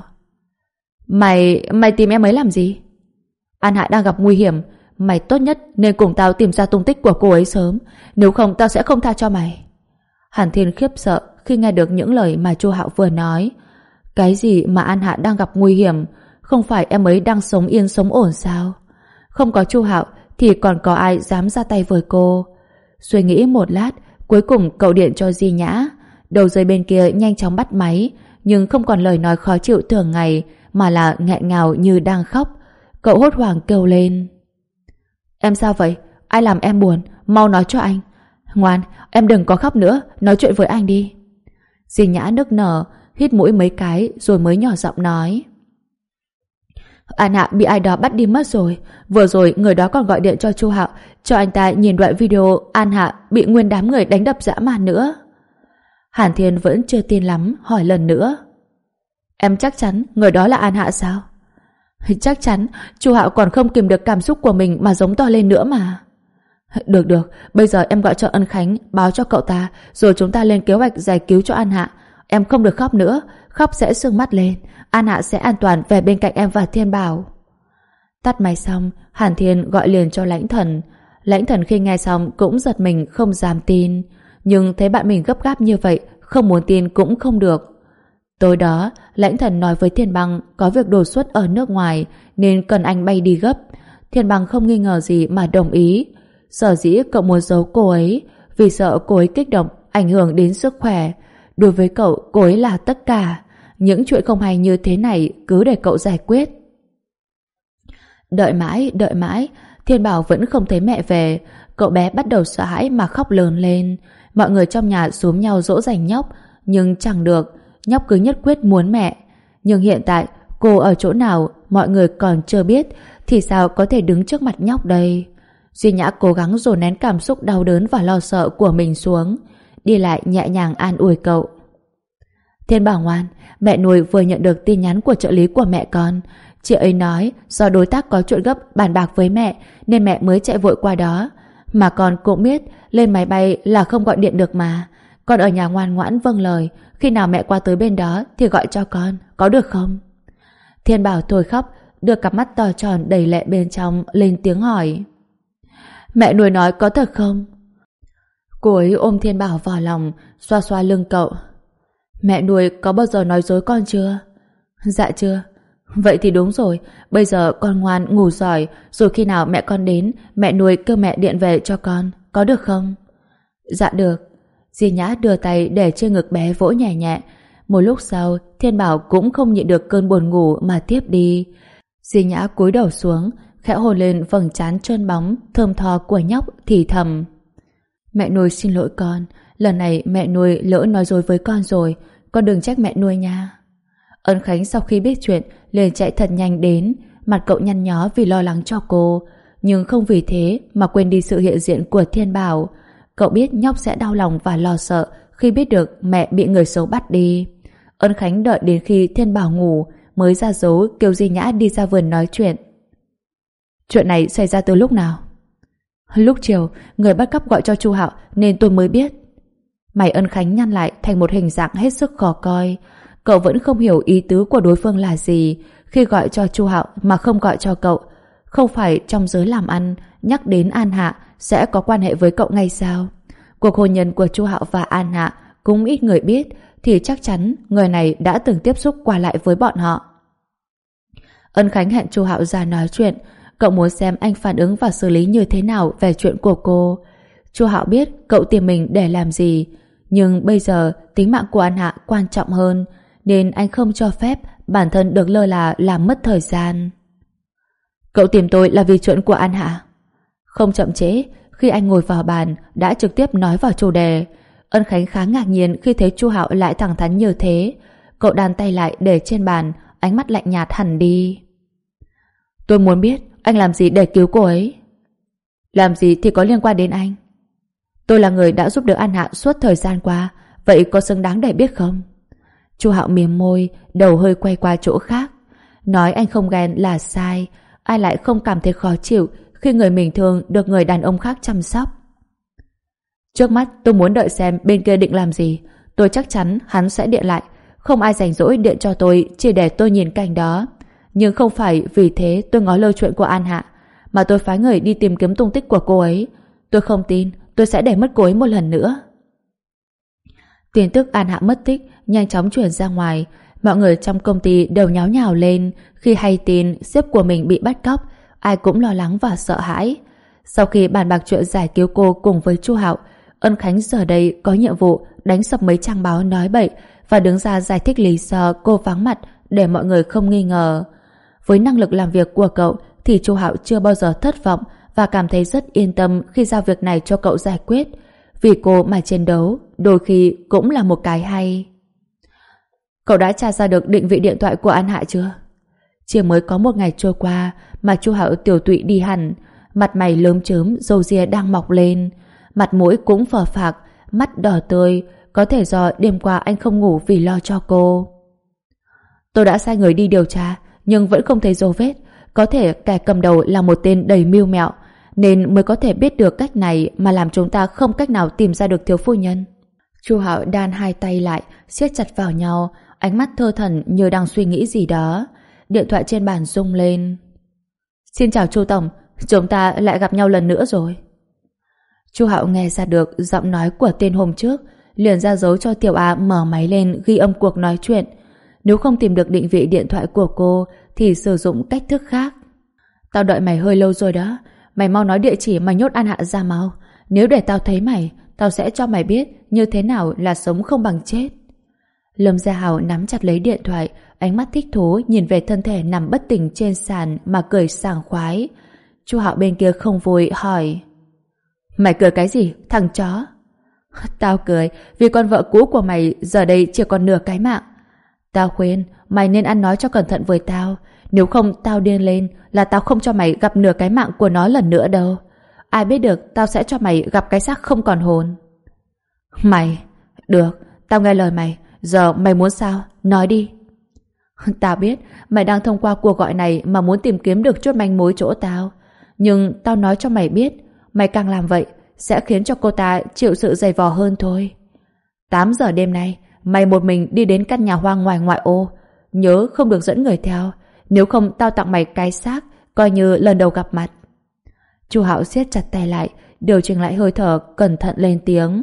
S1: Mày tìm em ấy làm gì? An Hạ đang gặp nguy hiểm, mày tốt nhất nên cùng tao tìm ra tung tích của cô ấy sớm, nếu không tao sẽ không tha cho mày. Hàn Thiên khiếp sợ khi nghe được những lời mà Chu Hạo vừa nói. Cái gì mà An Hạ đang gặp nguy hiểm? Không phải em ấy đang sống yên sống ổn sao? Không có Chu Hạo thì còn có ai dám ra tay với cô? Suy nghĩ một lát, cuối cùng cậu điện cho Di Nhã. Đầu dây bên kia nhanh chóng bắt máy, nhưng không còn lời nói khó chịu thường ngày, mà là nghẹn ngào như đang khóc. Cậu hốt hoảng kêu lên. Em sao vậy? Ai làm em buồn? Mau nói cho anh. Ngoan, em đừng có khóc nữa, nói chuyện với anh đi. Di Nhã nức nở, hít mũi mấy cái rồi mới nhỏ giọng nói. An Hạ bị ai đó bắt đi mất rồi. Vừa rồi người đó còn gọi điện cho Chu Hạo, cho anh ta nhìn đoạn video An Hạ bị nguyên đám người đánh đập dã man nữa. Hàn Thiên vẫn chưa tin lắm, hỏi lần nữa. Em chắc chắn người đó là An Hạ sao? Chắc chắn. Chu Hạo còn không kìm được cảm xúc của mình mà giống to lên nữa mà. Được, bây giờ em gọi cho Ân Khánh, báo cho cậu ta, rồi chúng ta lên kế hoạch giải cứu cho An Hạ. Em không được khóc nữa, khóc sẽ sưng mắt lên. An Hạ sẽ an toàn về bên cạnh em và Thiên Bảo. Tắt máy xong, Hàn Thiên gọi liền cho Lãnh Thần. Lãnh Thần khi nghe xong cũng giật mình không dám tin, nhưng thấy bạn mình gấp gáp như vậy, không muốn tin cũng không được. Tối đó, Lãnh Thần nói với Thiên Băng có việc đột xuất ở nước ngoài nên cần anh bay đi gấp. Thiên Băng không nghi ngờ gì mà đồng ý. Sở dĩ cậu muốn giấu cô ấy vì sợ cô ấy kích động ảnh hưởng đến sức khỏe. Đối với cậu, cô ấy là tất cả. Những chuyện không hay như thế này cứ để cậu giải quyết. Đợi mãi, Thiên Bảo vẫn không thấy mẹ về. Cậu bé bắt đầu sợ hãi mà khóc lớn lên. Mọi người trong nhà xúm nhau dỗ dành nhóc, nhưng chẳng được. Nhóc cứ nhất quyết muốn mẹ. Nhưng hiện tại cô ở chỗ nào mọi người còn chưa biết, thì sao có thể đứng trước mặt nhóc đây? Duy Nhã cố gắng dồn nén cảm xúc đau đớn và lo sợ của mình xuống, đi lại nhẹ nhàng an ủi cậu. Thiên Bảo ngoan, mẹ nuôi vừa nhận được tin nhắn của trợ lý của mẹ con. Chị ấy nói do đối tác có chuyện gấp bàn bạc với mẹ nên mẹ mới chạy vội qua đó. Mà con cũng biết lên máy bay là không gọi điện được mà. Con ở nhà ngoan ngoãn vâng lời, khi nào mẹ qua tới bên đó thì gọi cho con, có được không? Thiên Bảo thôi khóc, đưa cặp mắt to tròn đầy lệ bên trong lên tiếng hỏi. Mẹ nuôi nói có thật không? Cô ấy ôm Thiên Bảo vào lòng, xoa xoa lưng cậu. Mẹ nuôi có bao giờ nói dối con chưa? Dạ chưa. Vậy thì đúng rồi, bây giờ con ngoan ngủ giỏi, rồi khi nào mẹ con đến, mẹ nuôi kêu mẹ điện về cho con, có được không? Dạ được. Di Nhã đưa tay để trên ngực bé vỗ nhẹ nhẹ. Một lúc sau, Thiên Bảo cũng không nhịn được cơn buồn ngủ mà tiếp đi. Di Nhã cúi đầu xuống, khẽ hôn lên vầng trán trơn bóng thơm tho của nhóc, thì thầm. Mẹ nuôi xin lỗi con, lần này mẹ nuôi lỡ nói dối với con rồi, con đừng trách mẹ nuôi nha. Ân Khánh sau khi biết chuyện liền chạy thật nhanh đến, mặt cậu nhăn nhó vì lo lắng cho cô, nhưng không vì thế mà quên đi sự hiện diện của Thiên Bảo. Cậu biết nhóc sẽ đau lòng và lo sợ khi biết được mẹ bị người xấu bắt đi. Ân Khánh đợi đến khi Thiên Bảo ngủ mới ra dấu kêu Di Nhã đi ra vườn nói chuyện. Chuyện này xảy ra từ lúc nào? Lúc chiều, người bắt cóc gọi cho Chu Hạo nên tôi mới biết. Mày Ân Khánh nhăn lại thành một hình dạng hết sức khó coi. Cậu vẫn không hiểu ý tứ của đối phương là gì khi gọi cho Chu Hạo mà không gọi cho cậu. Không phải trong giới làm ăn nhắc đến An Hạ sẽ có quan hệ với cậu ngay sao? Cuộc hôn nhân của Chu Hạo và An Hạ cũng ít người biết, thì chắc chắn người này đã từng tiếp xúc qua lại với bọn họ. Ân Khánh hẹn Chu Hạo ra nói chuyện. Cậu muốn xem anh phản ứng và xử lý như thế nào về chuyện của cô. Chu Hạo biết cậu tìm mình để làm gì, nhưng bây giờ tính mạng của An Hạ quan trọng hơn, nên anh không cho phép bản thân được lơ là làm mất thời gian. Cậu tìm tôi là vì chuyện của An Hạ? Không chậm trễ, khi anh ngồi vào bàn đã trực tiếp nói vào chủ đề. Ân Khánh khá ngạc nhiên khi thấy Chu Hạo lại thẳng thắn như thế. Cậu đan tay lại để trên bàn, ánh mắt lạnh nhạt hẳn đi. Tôi muốn biết anh làm gì để cứu cô ấy. Làm gì thì có liên quan đến anh. Tôi là người đã giúp đỡ An Hạ suốt thời gian qua, vậy có xứng đáng để biết không? Chu Hạo mím môi, đầu hơi quay qua chỗ khác. Nói anh không ghen là sai, ai lại không cảm thấy khó chịu khi người mình thương được người đàn ông khác chăm sóc. Trước mắt tôi muốn đợi xem bên kia định làm gì. Tôi chắc chắn hắn sẽ điện lại. Không ai rảnh rỗi điện cho tôi chỉ để tôi nhìn cảnh đó. Nhưng không phải vì thế tôi ngó lơ chuyện của An Hạ, mà tôi phái người đi tìm kiếm tung tích của cô ấy. Tôi không tin tôi sẽ để mất cô ấy một lần nữa. Tin tức An Hạ mất tích nhanh chóng truyền ra ngoài. Mọi người trong công ty đều nháo nhào lên khi hay tin sếp của mình bị bắt cóc. Ai cũng lo lắng và sợ hãi. Sau khi bàn bạc chuyện giải cứu cô cùng với Chu Hạo, Ân Khánh giờ đây có nhiệm vụ đánh sập mấy trang báo nói bậy và đứng ra giải thích lý do cô vắng mặt để mọi người không nghi ngờ. Với năng lực làm việc của cậu thì Chu Hạo chưa bao giờ thất vọng và cảm thấy rất yên tâm khi giao việc này cho cậu giải quyết. Vì cô mà chiến đấu đôi khi cũng là một cái hay. Cậu đã tra ra được định vị điện thoại của An Hạ chưa? Chỉ mới có một ngày trôi qua mà Chu Hạo tiểu tụy đi hẳn, mặt mày lớm chớm, râu ria đang mọc lên, mặt mũi cũng phờ phạc, mắt đỏ tươi, có thể do đêm qua anh không ngủ vì lo cho cô. Tôi đã sai người đi điều tra, nhưng vẫn không thấy dấu vết. Có thể kẻ cầm đầu là một tên đầy mưu mẹo, nên mới có thể biết được cách này mà làm chúng ta không cách nào tìm ra được thiếu phu nhân. Chu Hạo đan hai tay lại, siết chặt vào nhau, ánh mắt thơ thẩn như đang suy nghĩ gì đó. Điện thoại trên bàn rung lên. Xin chào Chu Tổng, chúng ta lại gặp nhau lần nữa rồi. Chu Hạo nghe ra được giọng nói của tên hôm trước, liền ra dấu cho Tiểu A mở máy lên ghi âm cuộc nói chuyện. Nếu không tìm được định vị điện thoại của cô thì sử dụng cách thức khác. Tao đợi mày hơi lâu rồi đó, mày mau nói địa chỉ mà nhốt An Hạ ra mau. Nếu để tao thấy mày, tao sẽ cho mày biết như thế nào là sống không bằng chết. Lâm Gia Hào nắm chặt lấy điện thoại, ánh mắt thích thú nhìn về thân thể nằm bất tỉnh trên sàn mà cười sảng khoái. Chu Hạo bên kia không vui hỏi: Mày cười cái gì, thằng chó? Tao cười vì con vợ cũ của mày giờ đây chỉ còn nửa cái mạng. Tao khuyên mày nên ăn nói cho cẩn thận với tao, nếu không tao điên lên là tao không cho mày gặp nửa cái mạng của nó lần nữa đâu. Ai biết được tao sẽ cho mày gặp cái xác không còn hồn. Mày, được, tao nghe lời mày. Giờ mày muốn sao? Nói đi. Tao biết mày đang thông qua cuộc gọi này mà muốn tìm kiếm được chút manh mối chỗ tao. Nhưng tao nói cho mày biết, mày càng làm vậy sẽ khiến cho cô ta chịu sự dày vò hơn thôi. 8 giờ đêm nay mày một mình đi đến căn nhà hoang ngoài ngoại ô. Nhớ không được dẫn người theo, nếu không tao tặng mày cái xác coi như lần đầu gặp mặt. Chu Hạo siết chặt tay lại, điều chỉnh lại hơi thở, cẩn thận lên tiếng.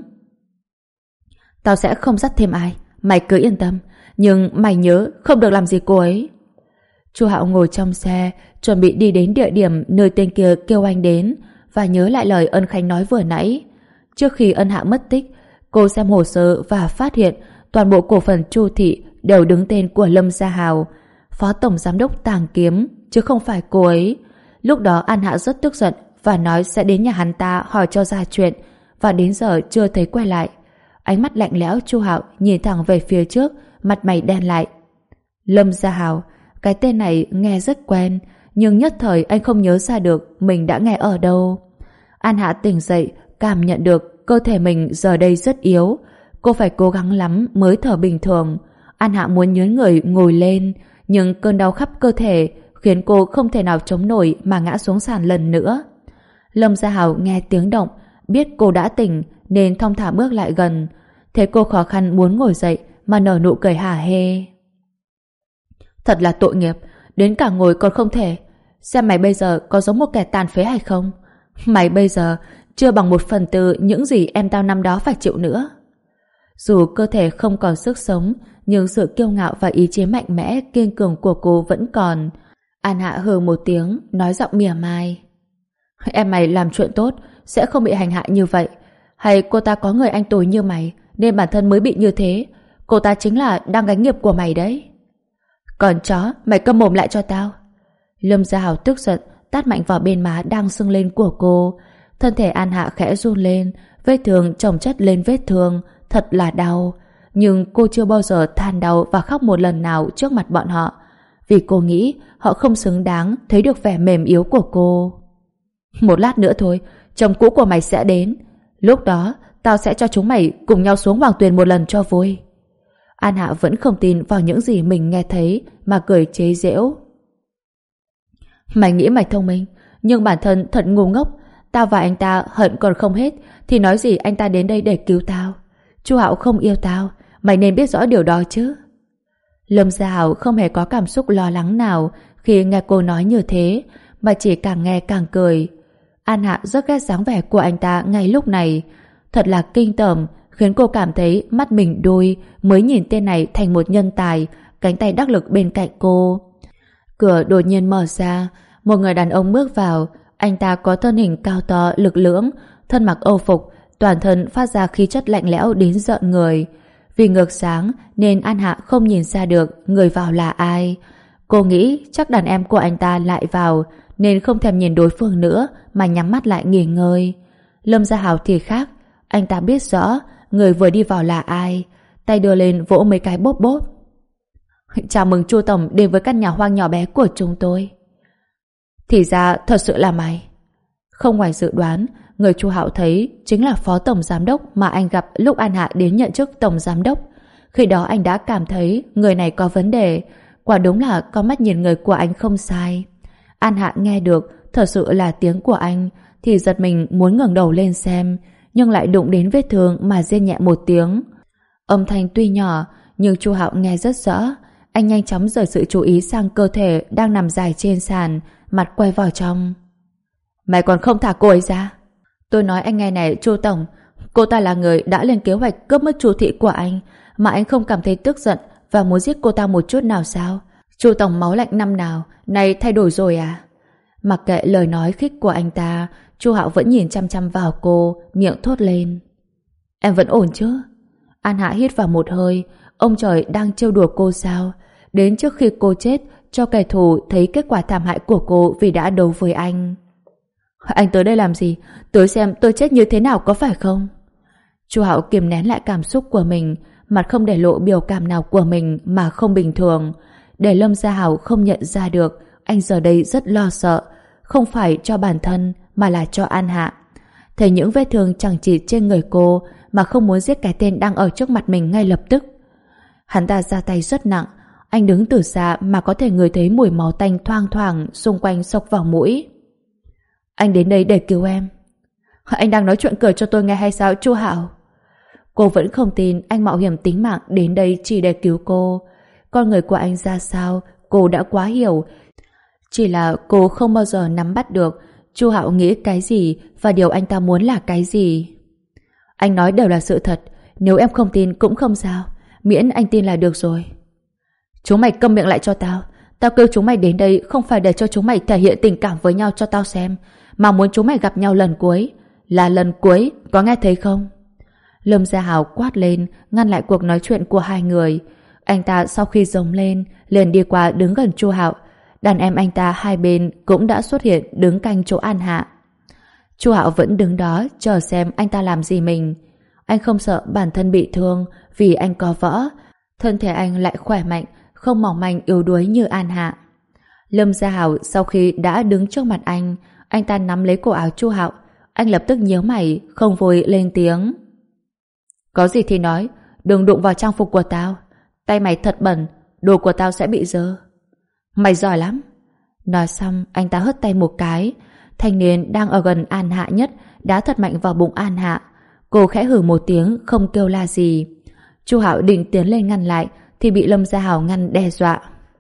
S1: Tao sẽ không dắt thêm ai, mày cứ yên tâm. Nhưng mày nhớ không được làm gì cô ấy. Chu Hạo ngồi trong xe, chuẩn bị đi đến địa điểm nơi tên kia kêu anh đến, và nhớ lại lời Ân Khánh nói vừa nãy. Trước khi Ân Hạ mất tích, cô xem hồ sơ và phát hiện toàn bộ cổ phần Chu thị đều đứng tên của Lâm Gia Hào, phó tổng giám đốc Tàng Kiếm, chứ không phải cô ấy. Lúc đó An Hạ rất tức giận và nói sẽ đến nhà hắn ta hỏi cho ra chuyện, và đến giờ chưa thấy quay lại. Ánh mắt lạnh lẽo Chu Hạo nhìn thẳng về phía trước, mặt mày đen lại. Lâm Gia Hào, cái tên này nghe rất quen, nhưng nhất thời anh không nhớ ra được mình đã nghe ở đâu. An Hạ tỉnh dậy, cảm nhận được cơ thể mình giờ đây rất yếu. Cô phải cố gắng lắm mới thở bình thường. An Hạ muốn nhớn người ngồi lên, nhưng cơn đau khắp cơ thể khiến cô không thể nào chống nổi mà ngã xuống sàn lần nữa. Lâm Gia Hào nghe tiếng động, biết cô đã tỉnh nên thong thả bước lại gần. Thấy cô khó khăn muốn ngồi dậy mà nở nụ cười hả hê. Thật là tội nghiệp, đến cả ngồi còn không thể. Xem mày bây giờ có giống một kẻ tàn phế hay không? Mày bây giờ chưa bằng 1/4 những gì em tao năm đó phải chịu nữa. Dù cơ thể không còn sức sống, nhưng sự kiêu ngạo và ý chí mạnh mẽ kiên cường của cô vẫn còn. An Hạ hừ một tiếng, nói giọng mỉa mai. Em mày làm chuyện tốt sẽ không bị hành hạ như vậy. Hay cô ta có người anh tồi như mày nên bản thân mới bị như thế? Cô ta chính là đang gánh nghiệp của mày đấy. Còn chó, mày câm mồm lại cho tao. Lâm Gia Hào tức giận tát mạnh vào bên má đang sưng lên của cô. Thân thể An Hạ khẽ run lên Vết thương chồng chất lên vết thương, thật là đau. Nhưng cô chưa bao giờ than đau và khóc một lần nào trước mặt bọn họ. Vì cô nghĩ họ không xứng đáng thấy được vẻ mềm yếu của cô. Một lát nữa thôi, chồng cũ của mày sẽ đến. Lúc đó, tao sẽ cho chúng mày cùng nhau xuống Hoàng Tuyền một lần cho vui. An Hạ vẫn không tin vào những gì mình nghe thấy mà cười chế giễu. Mày nghĩ mày thông minh, nhưng bản thân thật ngu ngốc. Tao và anh ta hận còn không hết, thì nói gì anh ta đến đây để cứu tao. Chu Hạo không yêu tao, mày nên biết rõ điều đó chứ. Lâm Gia Hảo không hề có cảm xúc lo lắng nào khi nghe cô nói như thế, mà chỉ càng nghe càng cười. An Hạ rất ghét dáng vẻ của anh ta ngay lúc này. Thật là kinh tởm, khiến cô cảm thấy mắt mình đôi mới nhìn tên này thành một nhân tài, cánh tay đắc lực bên cạnh cô. Cửa đột nhiên mở ra, một người đàn ông bước vào. Anh ta có thân hình cao to, lực lưỡng, thân mặc âu phục, toàn thân phát ra khí chất lạnh lẽo đến rợn người. Vì ngược sáng nên An Hạ không nhìn ra được người vào là ai. Cô nghĩ chắc đàn em của anh ta lại vào, nên không thèm nhìn đối phương nữa mà nhắm mắt lại nghỉ ngơi. Lâm Gia Hảo thì khác, anh ta biết rõ người vừa đi vào là ai, tay đưa lên vỗ mấy cái bốp bốp. Chào mừng Chu Tổng đến với căn nhà hoang nhỏ bé của chúng tôi. Thì ra thật sự là mày. Không ngoài dự đoán, người Chu Hạo thấy chính là phó tổng giám đốc mà anh gặp lúc An Hạ đến nhận chức tổng giám đốc. Khi đó anh đã cảm thấy người này có vấn đề, quả đúng là có mắt nhìn người của anh không sai. An Hạ nghe được thật sự là tiếng của anh thì giật mình muốn ngẩng đầu lên xem, nhưng lại đụng đến vết thương mà rên nhẹ một tiếng. Âm thanh tuy nhỏ nhưng Chu Hạo nghe rất rõ. Anh nhanh chóng rời sự chú ý sang cơ thể đang nằm dài trên sàn, mặt quay vào trong. Mày còn không thả cô ấy ra? Tôi nói anh nghe này Chu Tổng, cô ta là người đã lên kế hoạch cướp mất Chu thị của anh, mà anh không cảm thấy tức giận và muốn giết cô ta một chút nào sao? Chu Tổng máu lạnh năm nào nay thay đổi rồi à? Mặc kệ lời nói khích của anh ta, Chu Hạo vẫn nhìn chăm chăm vào cô, miệng thốt lên. Em vẫn ổn chứ? An Hạ hít vào một hơi. Ông trời đang trêu đùa cô sao? Đến trước khi cô chết, cho kẻ thù thấy kết quả thảm hại của cô vì đã đấu với anh. Anh tới đây làm gì? Tới xem tôi chết như thế nào có phải không? Chu Hạo kiềm nén lại cảm xúc của mình, mặt không để lộ biểu cảm nào của mình mà không bình thường. Để Lâm Gia Hảo không nhận ra được, anh giờ đây rất lo sợ, không phải cho bản thân mà là cho An Hạ. Thấy những vết thương chẳng chịt trên người cô mà không muốn giết cái tên đang ở trước mặt mình ngay lập tức. Hắn ta ra tay rất nặng, anh đứng từ xa mà có thể ngửi thấy mùi máu tanh thoang thoảng xung quanh xộc vào mũi. Anh đến đây để cứu em. Anh đang nói chuyện cười cho tôi nghe hay sao Chu Hạo? Cô vẫn không tin anh mạo hiểm tính mạng đến đây chỉ để cứu cô. Con người của anh ra sao cô đã quá hiểu. Chỉ là cô không bao giờ nắm bắt được Chu Hạo nghĩ cái gì và điều anh ta muốn là cái gì. Anh nói đều là sự thật, nếu em không tin cũng không sao, miễn anh tin là được rồi. Chúng mày câm miệng lại cho tao. Tao kêu chúng mày đến đây không phải để cho chúng mày thể hiện tình cảm với nhau cho tao xem, mà muốn chúng mày gặp nhau lần cuối. Là lần cuối, có nghe thấy không? Lâm Gia Hảo quát lên, ngăn lại cuộc nói chuyện của hai người. Anh ta sau khi giống lên, liền đi qua đứng gần Chu Hạo. Đàn em anh ta hai bên cũng đã xuất hiện đứng canh chỗ An Hạ. Chu Hạo vẫn đứng đó chờ xem anh ta làm gì mình. Anh không sợ bản thân bị thương vì anh có võ. Thân thể anh lại khỏe mạnh, không mỏng manh yếu đuối như An Hạ. Lâm Gia Hảo sau khi đã đứng trước mặt anh ta nắm lấy cổ áo Chu Hạo. Anh lập tức nhíu mày, không vui lên tiếng. Có gì thì nói, đừng đụng vào trang phục của tao. Tay mày thật bẩn, đồ của tao sẽ bị dơ. Mày giỏi lắm. Nói xong, anh ta hất tay một cái. Thanh niên đang ở gần An Hạ nhất đá thật mạnh vào bụng An Hạ. Cô khẽ hừ một tiếng, không kêu la gì. Chu Hạo định tiến lên ngăn lại thì bị Lâm Gia Hảo ngăn đe dọa.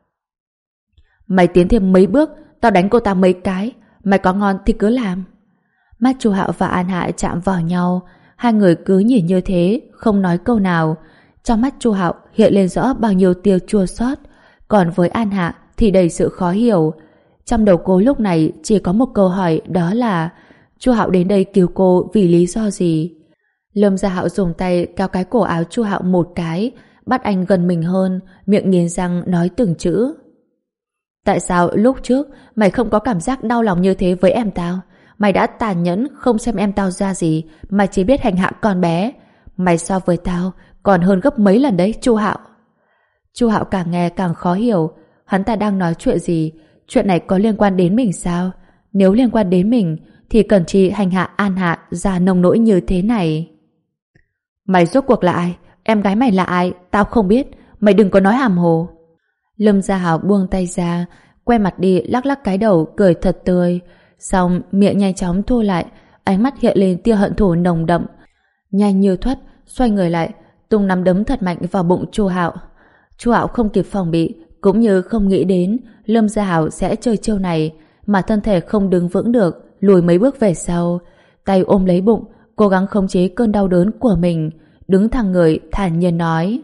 S1: Mày tiến thêm mấy bước, tao đánh cô ta mấy cái. Mày có ngon thì cứ làm. Mắt Chu Hạo và An Hạ chạm vào nhau. Hai người cứ nhìn như thế, không nói câu nào. Trong mắt Chu Hạo hiện lên rõ bao nhiêu tia chua xót, còn với An Hạ thì đầy sự khó hiểu. Trong đầu cô lúc này chỉ có một câu hỏi, đó là Chu Hạo đến đây cứu cô vì lý do gì? Lâm Gia Hạo dùng tay kéo cái cổ áo Chu Hạo một cái, bắt anh gần mình hơn, miệng nghiến răng nói từng chữ. Tại sao lúc trước mày không có cảm giác đau lòng như thế với em tao? Mày đã tàn nhẫn không xem em tao ra gì mà chỉ biết hành hạ con bé. Mày so với tao còn hơn gấp mấy lần đấy, Chu Hạo. Chu Hạo càng nghe càng khó hiểu. Hắn ta đang nói chuyện gì? Chuyện này có liên quan đến mình sao? Nếu liên quan đến mình thì cần chi hành hạ An Hạ ra nông nỗi như thế này. Mày rốt cuộc là ai? Em gái mày là ai? Tao không biết. Mày đừng có nói hàm hồ. Lâm Gia Hảo buông tay ra, quay mặt đi lắc lắc cái đầu cười thật tươi. Xong miệng nhanh chóng thu lại, ánh mắt hiện lên tia hận thù nồng đậm. Nhanh như thoát, xoay người lại, tung nắm đấm thật mạnh vào bụng Chu Hạo. Chu Hạo không kịp phòng bị, cũng như không nghĩ đến Lâm Gia Hảo sẽ chơi chiêu này, mà thân thể không đứng vững được, lùi mấy bước về sau, tay ôm lấy bụng, cố gắng khống chế cơn đau đớn của mình, đứng thẳng người thản nhiên nói: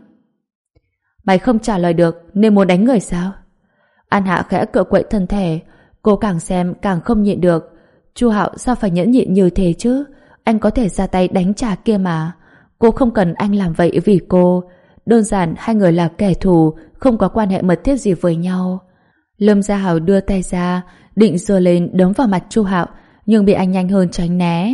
S1: Mày không trả lời được nên muốn đánh người sao? An Hạ khẽ cựa quậy thân thể, cô càng xem càng không nhịn được. Chu Hạo sao phải nhẫn nhịn như thế chứ? Anh có thể ra tay đánh trả kia mà. Cô không cần anh làm vậy vì cô. Đơn giản hai người là kẻ thù, không có quan hệ mật thiết gì với nhau. Lâm Gia Hảo đưa tay ra, định giơ lên đấm vào mặt Chu Hạo, nhưng bị anh nhanh hơn tránh né.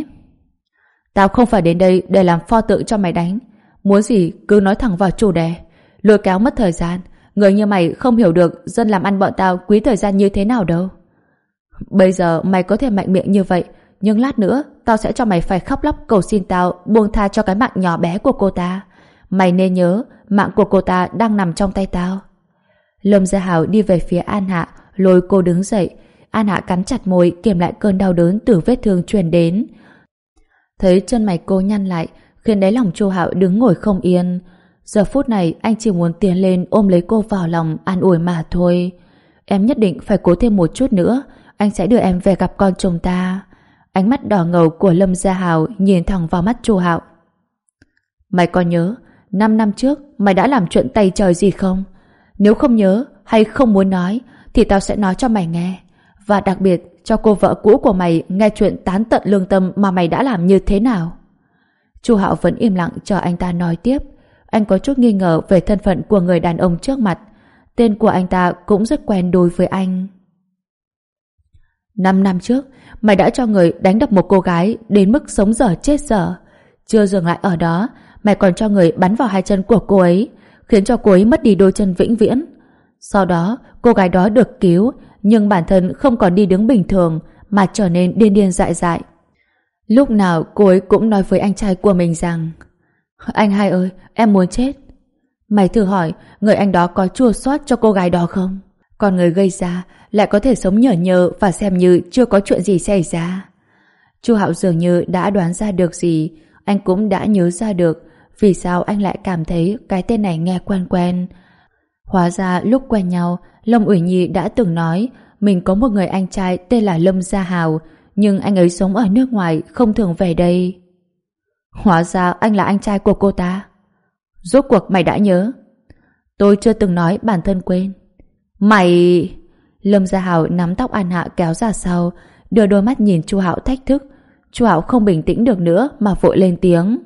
S1: Tao không phải đến đây để làm pho tượng cho mày đánh. Muốn gì cứ nói thẳng vào chủ đề. Lôi kéo mất thời gian. Người như mày không hiểu được dân làm ăn bọn tao quý thời gian như thế nào đâu. Bây giờ mày có thể mạnh miệng như vậy, nhưng lát nữa tao sẽ cho mày phải khóc lóc cầu xin tao buông tha cho cái mạng nhỏ bé của cô ta. Mày nên nhớ, mạng của cô ta đang nằm trong tay tao. Lâm Gia Hảo đi về phía An Hạ, lôi cô đứng dậy. An Hạ cắn chặt môi kiềm lại cơn đau đớn từ vết thương truyền đến. Thấy chân mày cô nhăn lại, khiến đáy lòng Chu Hạo đứng ngồi không yên. Giờ phút này anh chỉ muốn tiến lên ôm lấy cô vào lòng an ủi mà thôi. Em nhất định phải cố thêm một chút nữa, anh sẽ đưa em về gặp con chúng ta. Ánh mắt đỏ ngầu của Lâm Gia Hảo nhìn thẳng vào mắt Chu Hạo. Mày có nhớ 5 năm trước mày đã làm chuyện tày trời gì không? Nếu không nhớ hay không muốn nói thì tao sẽ nói cho mày nghe. Và đặc biệt cho cô vợ cũ của mày nghe chuyện tán tận lương tâm mà mày đã làm như thế nào. Chu Hạo vẫn im lặng chờ anh ta nói tiếp. Anh có chút nghi ngờ về thân phận của người đàn ông trước mặt. Tên của anh ta cũng rất quen đối với anh. 5 năm trước, mày đã cho người đánh đập một cô gái đến mức sống dở chết dở. Chưa dừng lại ở đó, mày còn cho người bắn vào hai chân của cô ấy, khiến cho cô ấy mất đi đôi chân vĩnh viễn. Sau đó, cô gái đó được cứu, nhưng bản thân không còn đi đứng bình thường, mà trở nên điên điên dại dại. Lúc nào cô ấy cũng nói với anh trai của mình rằng: Anh hai ơi, em muốn chết. Mày thử hỏi, người anh đó có chua xót cho cô gái đó không? Còn người gây ra lại có thể sống nhở nhơ và xem như chưa có chuyện gì xảy ra. Chu Hạo dường như đã đoán ra được gì. Anh cũng đã nhớ ra được vì sao anh lại cảm thấy cái tên này nghe quen quen. Hóa ra lúc quen nhau, Lâm Ủy Nhi đã từng nói mình có một người anh trai tên là Lâm Gia Hào, nhưng anh ấy sống ở nước ngoài, không thường về đây. Hóa ra anh là anh trai của cô ta. Rốt cuộc mày đã nhớ. Tôi chưa từng nói bản thân quên. Mày... Lâm Gia Hào nắm tóc An Hạ kéo ra sau, đưa đôi mắt nhìn Chu Hạo thách thức. Chu Hạo không bình tĩnh được nữa mà vội lên tiếng.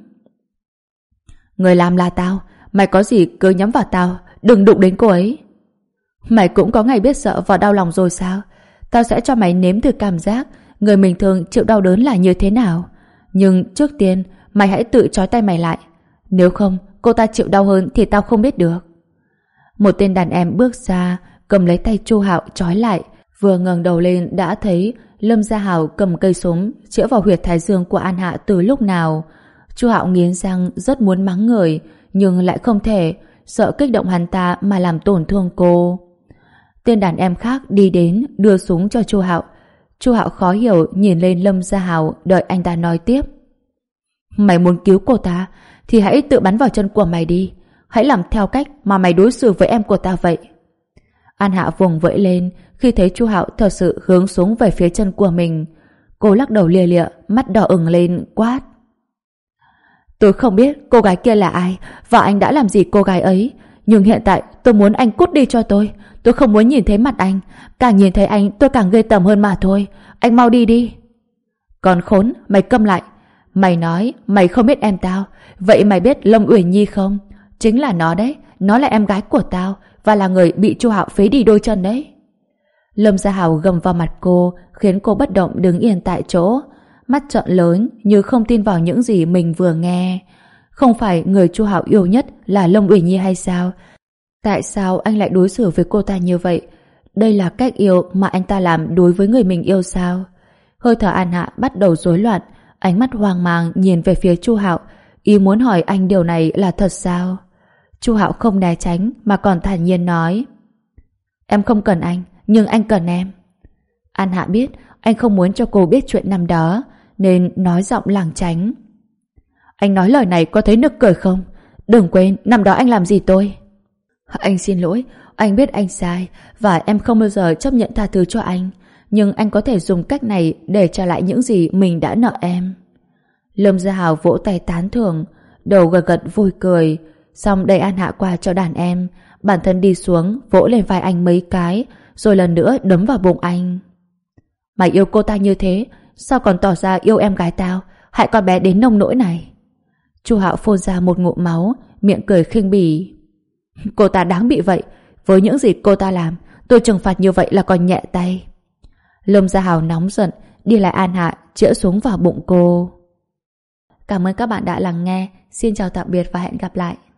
S1: Người làm là tao, mày có gì cứ nhắm vào tao, đừng đụng đến cô ấy. Mày cũng có ngày biết sợ và đau lòng rồi sao? Tao sẽ cho mày nếm thử cảm giác người bình thường chịu đau đớn là như thế nào. Nhưng trước tiên mày hãy tự trói tay mày lại. Nếu không cô ta chịu đau hơn thì tao không biết được. Một tên đàn em bước ra, cầm lấy tay Chu Hạo trói lại. Vừa ngẩng đầu lên đã thấy Lâm Gia Hảo cầm cây súng chĩa vào huyệt thái dương của An Hạ từ lúc nào. Chu Hạo nghiến răng rất muốn mắng người, nhưng lại không thể, sợ kích động hắn ta mà làm tổn thương cô. Tên đàn em khác đi đến đưa súng cho Chu Hạo. Chu Hạo khó hiểu nhìn lên Lâm Gia Hảo đợi anh ta nói tiếp. Mày muốn cứu cô ta thì hãy tự bắn vào chân của mày đi. Hãy làm theo cách mà mày đối xử với em của ta vậy. An Hạ vùng vẫy lên khi thấy Chu Hạo thật sự hướng súng về phía chân của mình. Cô lắc đầu lia lịa, mắt đỏ ửng lên quát. Tôi không biết cô gái kia là ai và anh đã làm gì cô gái ấy, nhưng hiện tại tôi muốn anh cút đi cho tôi. Tôi không muốn nhìn thấy mặt anh. Càng nhìn thấy anh tôi càng ghê tởm hơn mà thôi. Anh mau đi đi. Còn khốn, mày câm lại. Mày nói mày không biết em tao. Vậy mày biết Lâm Uyển Nhi không? Chính là nó đấy. Nó là em gái của tao và là người bị Chu Hạo phế đi đôi chân đấy. Lâm Gia Hào gầm vào mặt cô, khiến cô bất động đứng yên tại chỗ, mắt trợn lớn như không tin vào những gì mình vừa nghe. Không phải người Chu Hạo yêu nhất là Lâm Uyển Nhi hay sao? Tại sao anh lại đối xử với cô ta như vậy? Đây là cách yêu mà anh ta làm đối với người mình yêu sao? Hơi thở An Hạ bắt đầu rối loạn, ánh mắt hoang mang nhìn về phía Chu Hạo, ý muốn hỏi anh điều này là thật sao? Chu Hạo không né tránh mà còn thản nhiên nói: Em không cần anh, nhưng anh cần em. An Hạ biết anh không muốn cho cô biết chuyện năm đó, nên nói giọng lảng tránh: Anh nói lời này có thấy nực cười không? Đừng quên năm đó anh làm gì tôi. Anh xin lỗi, anh biết anh sai và em không bao giờ chấp nhận tha thứ cho anh, nhưng anh có thể dùng cách này để trả lại những gì mình đã nợ em. Lâm Gia Hào vỗ tay tán thưởng, đầu gật gật vui cười, xong đẩy An Hạ qua cho đàn em, bản thân đi xuống vỗ lên vai anh mấy cái, rồi lần nữa đấm vào bụng anh. Mày yêu cô ta như thế, sao còn tỏ ra yêu em gái tao, hại con bé đến nông nỗi này? Chu Hạo phun ra một ngụm máu, miệng cười khinh bỉ. Cô ta đáng bị vậy, với những gì cô ta làm, tôi trừng phạt như vậy là còn nhẹ tay. Lâm Gia Hào nóng giận, đi lại An Hạ, chĩa súng vào bụng cô. Cảm ơn các bạn đã lắng nghe. Xin chào tạm biệt và hẹn gặp lại.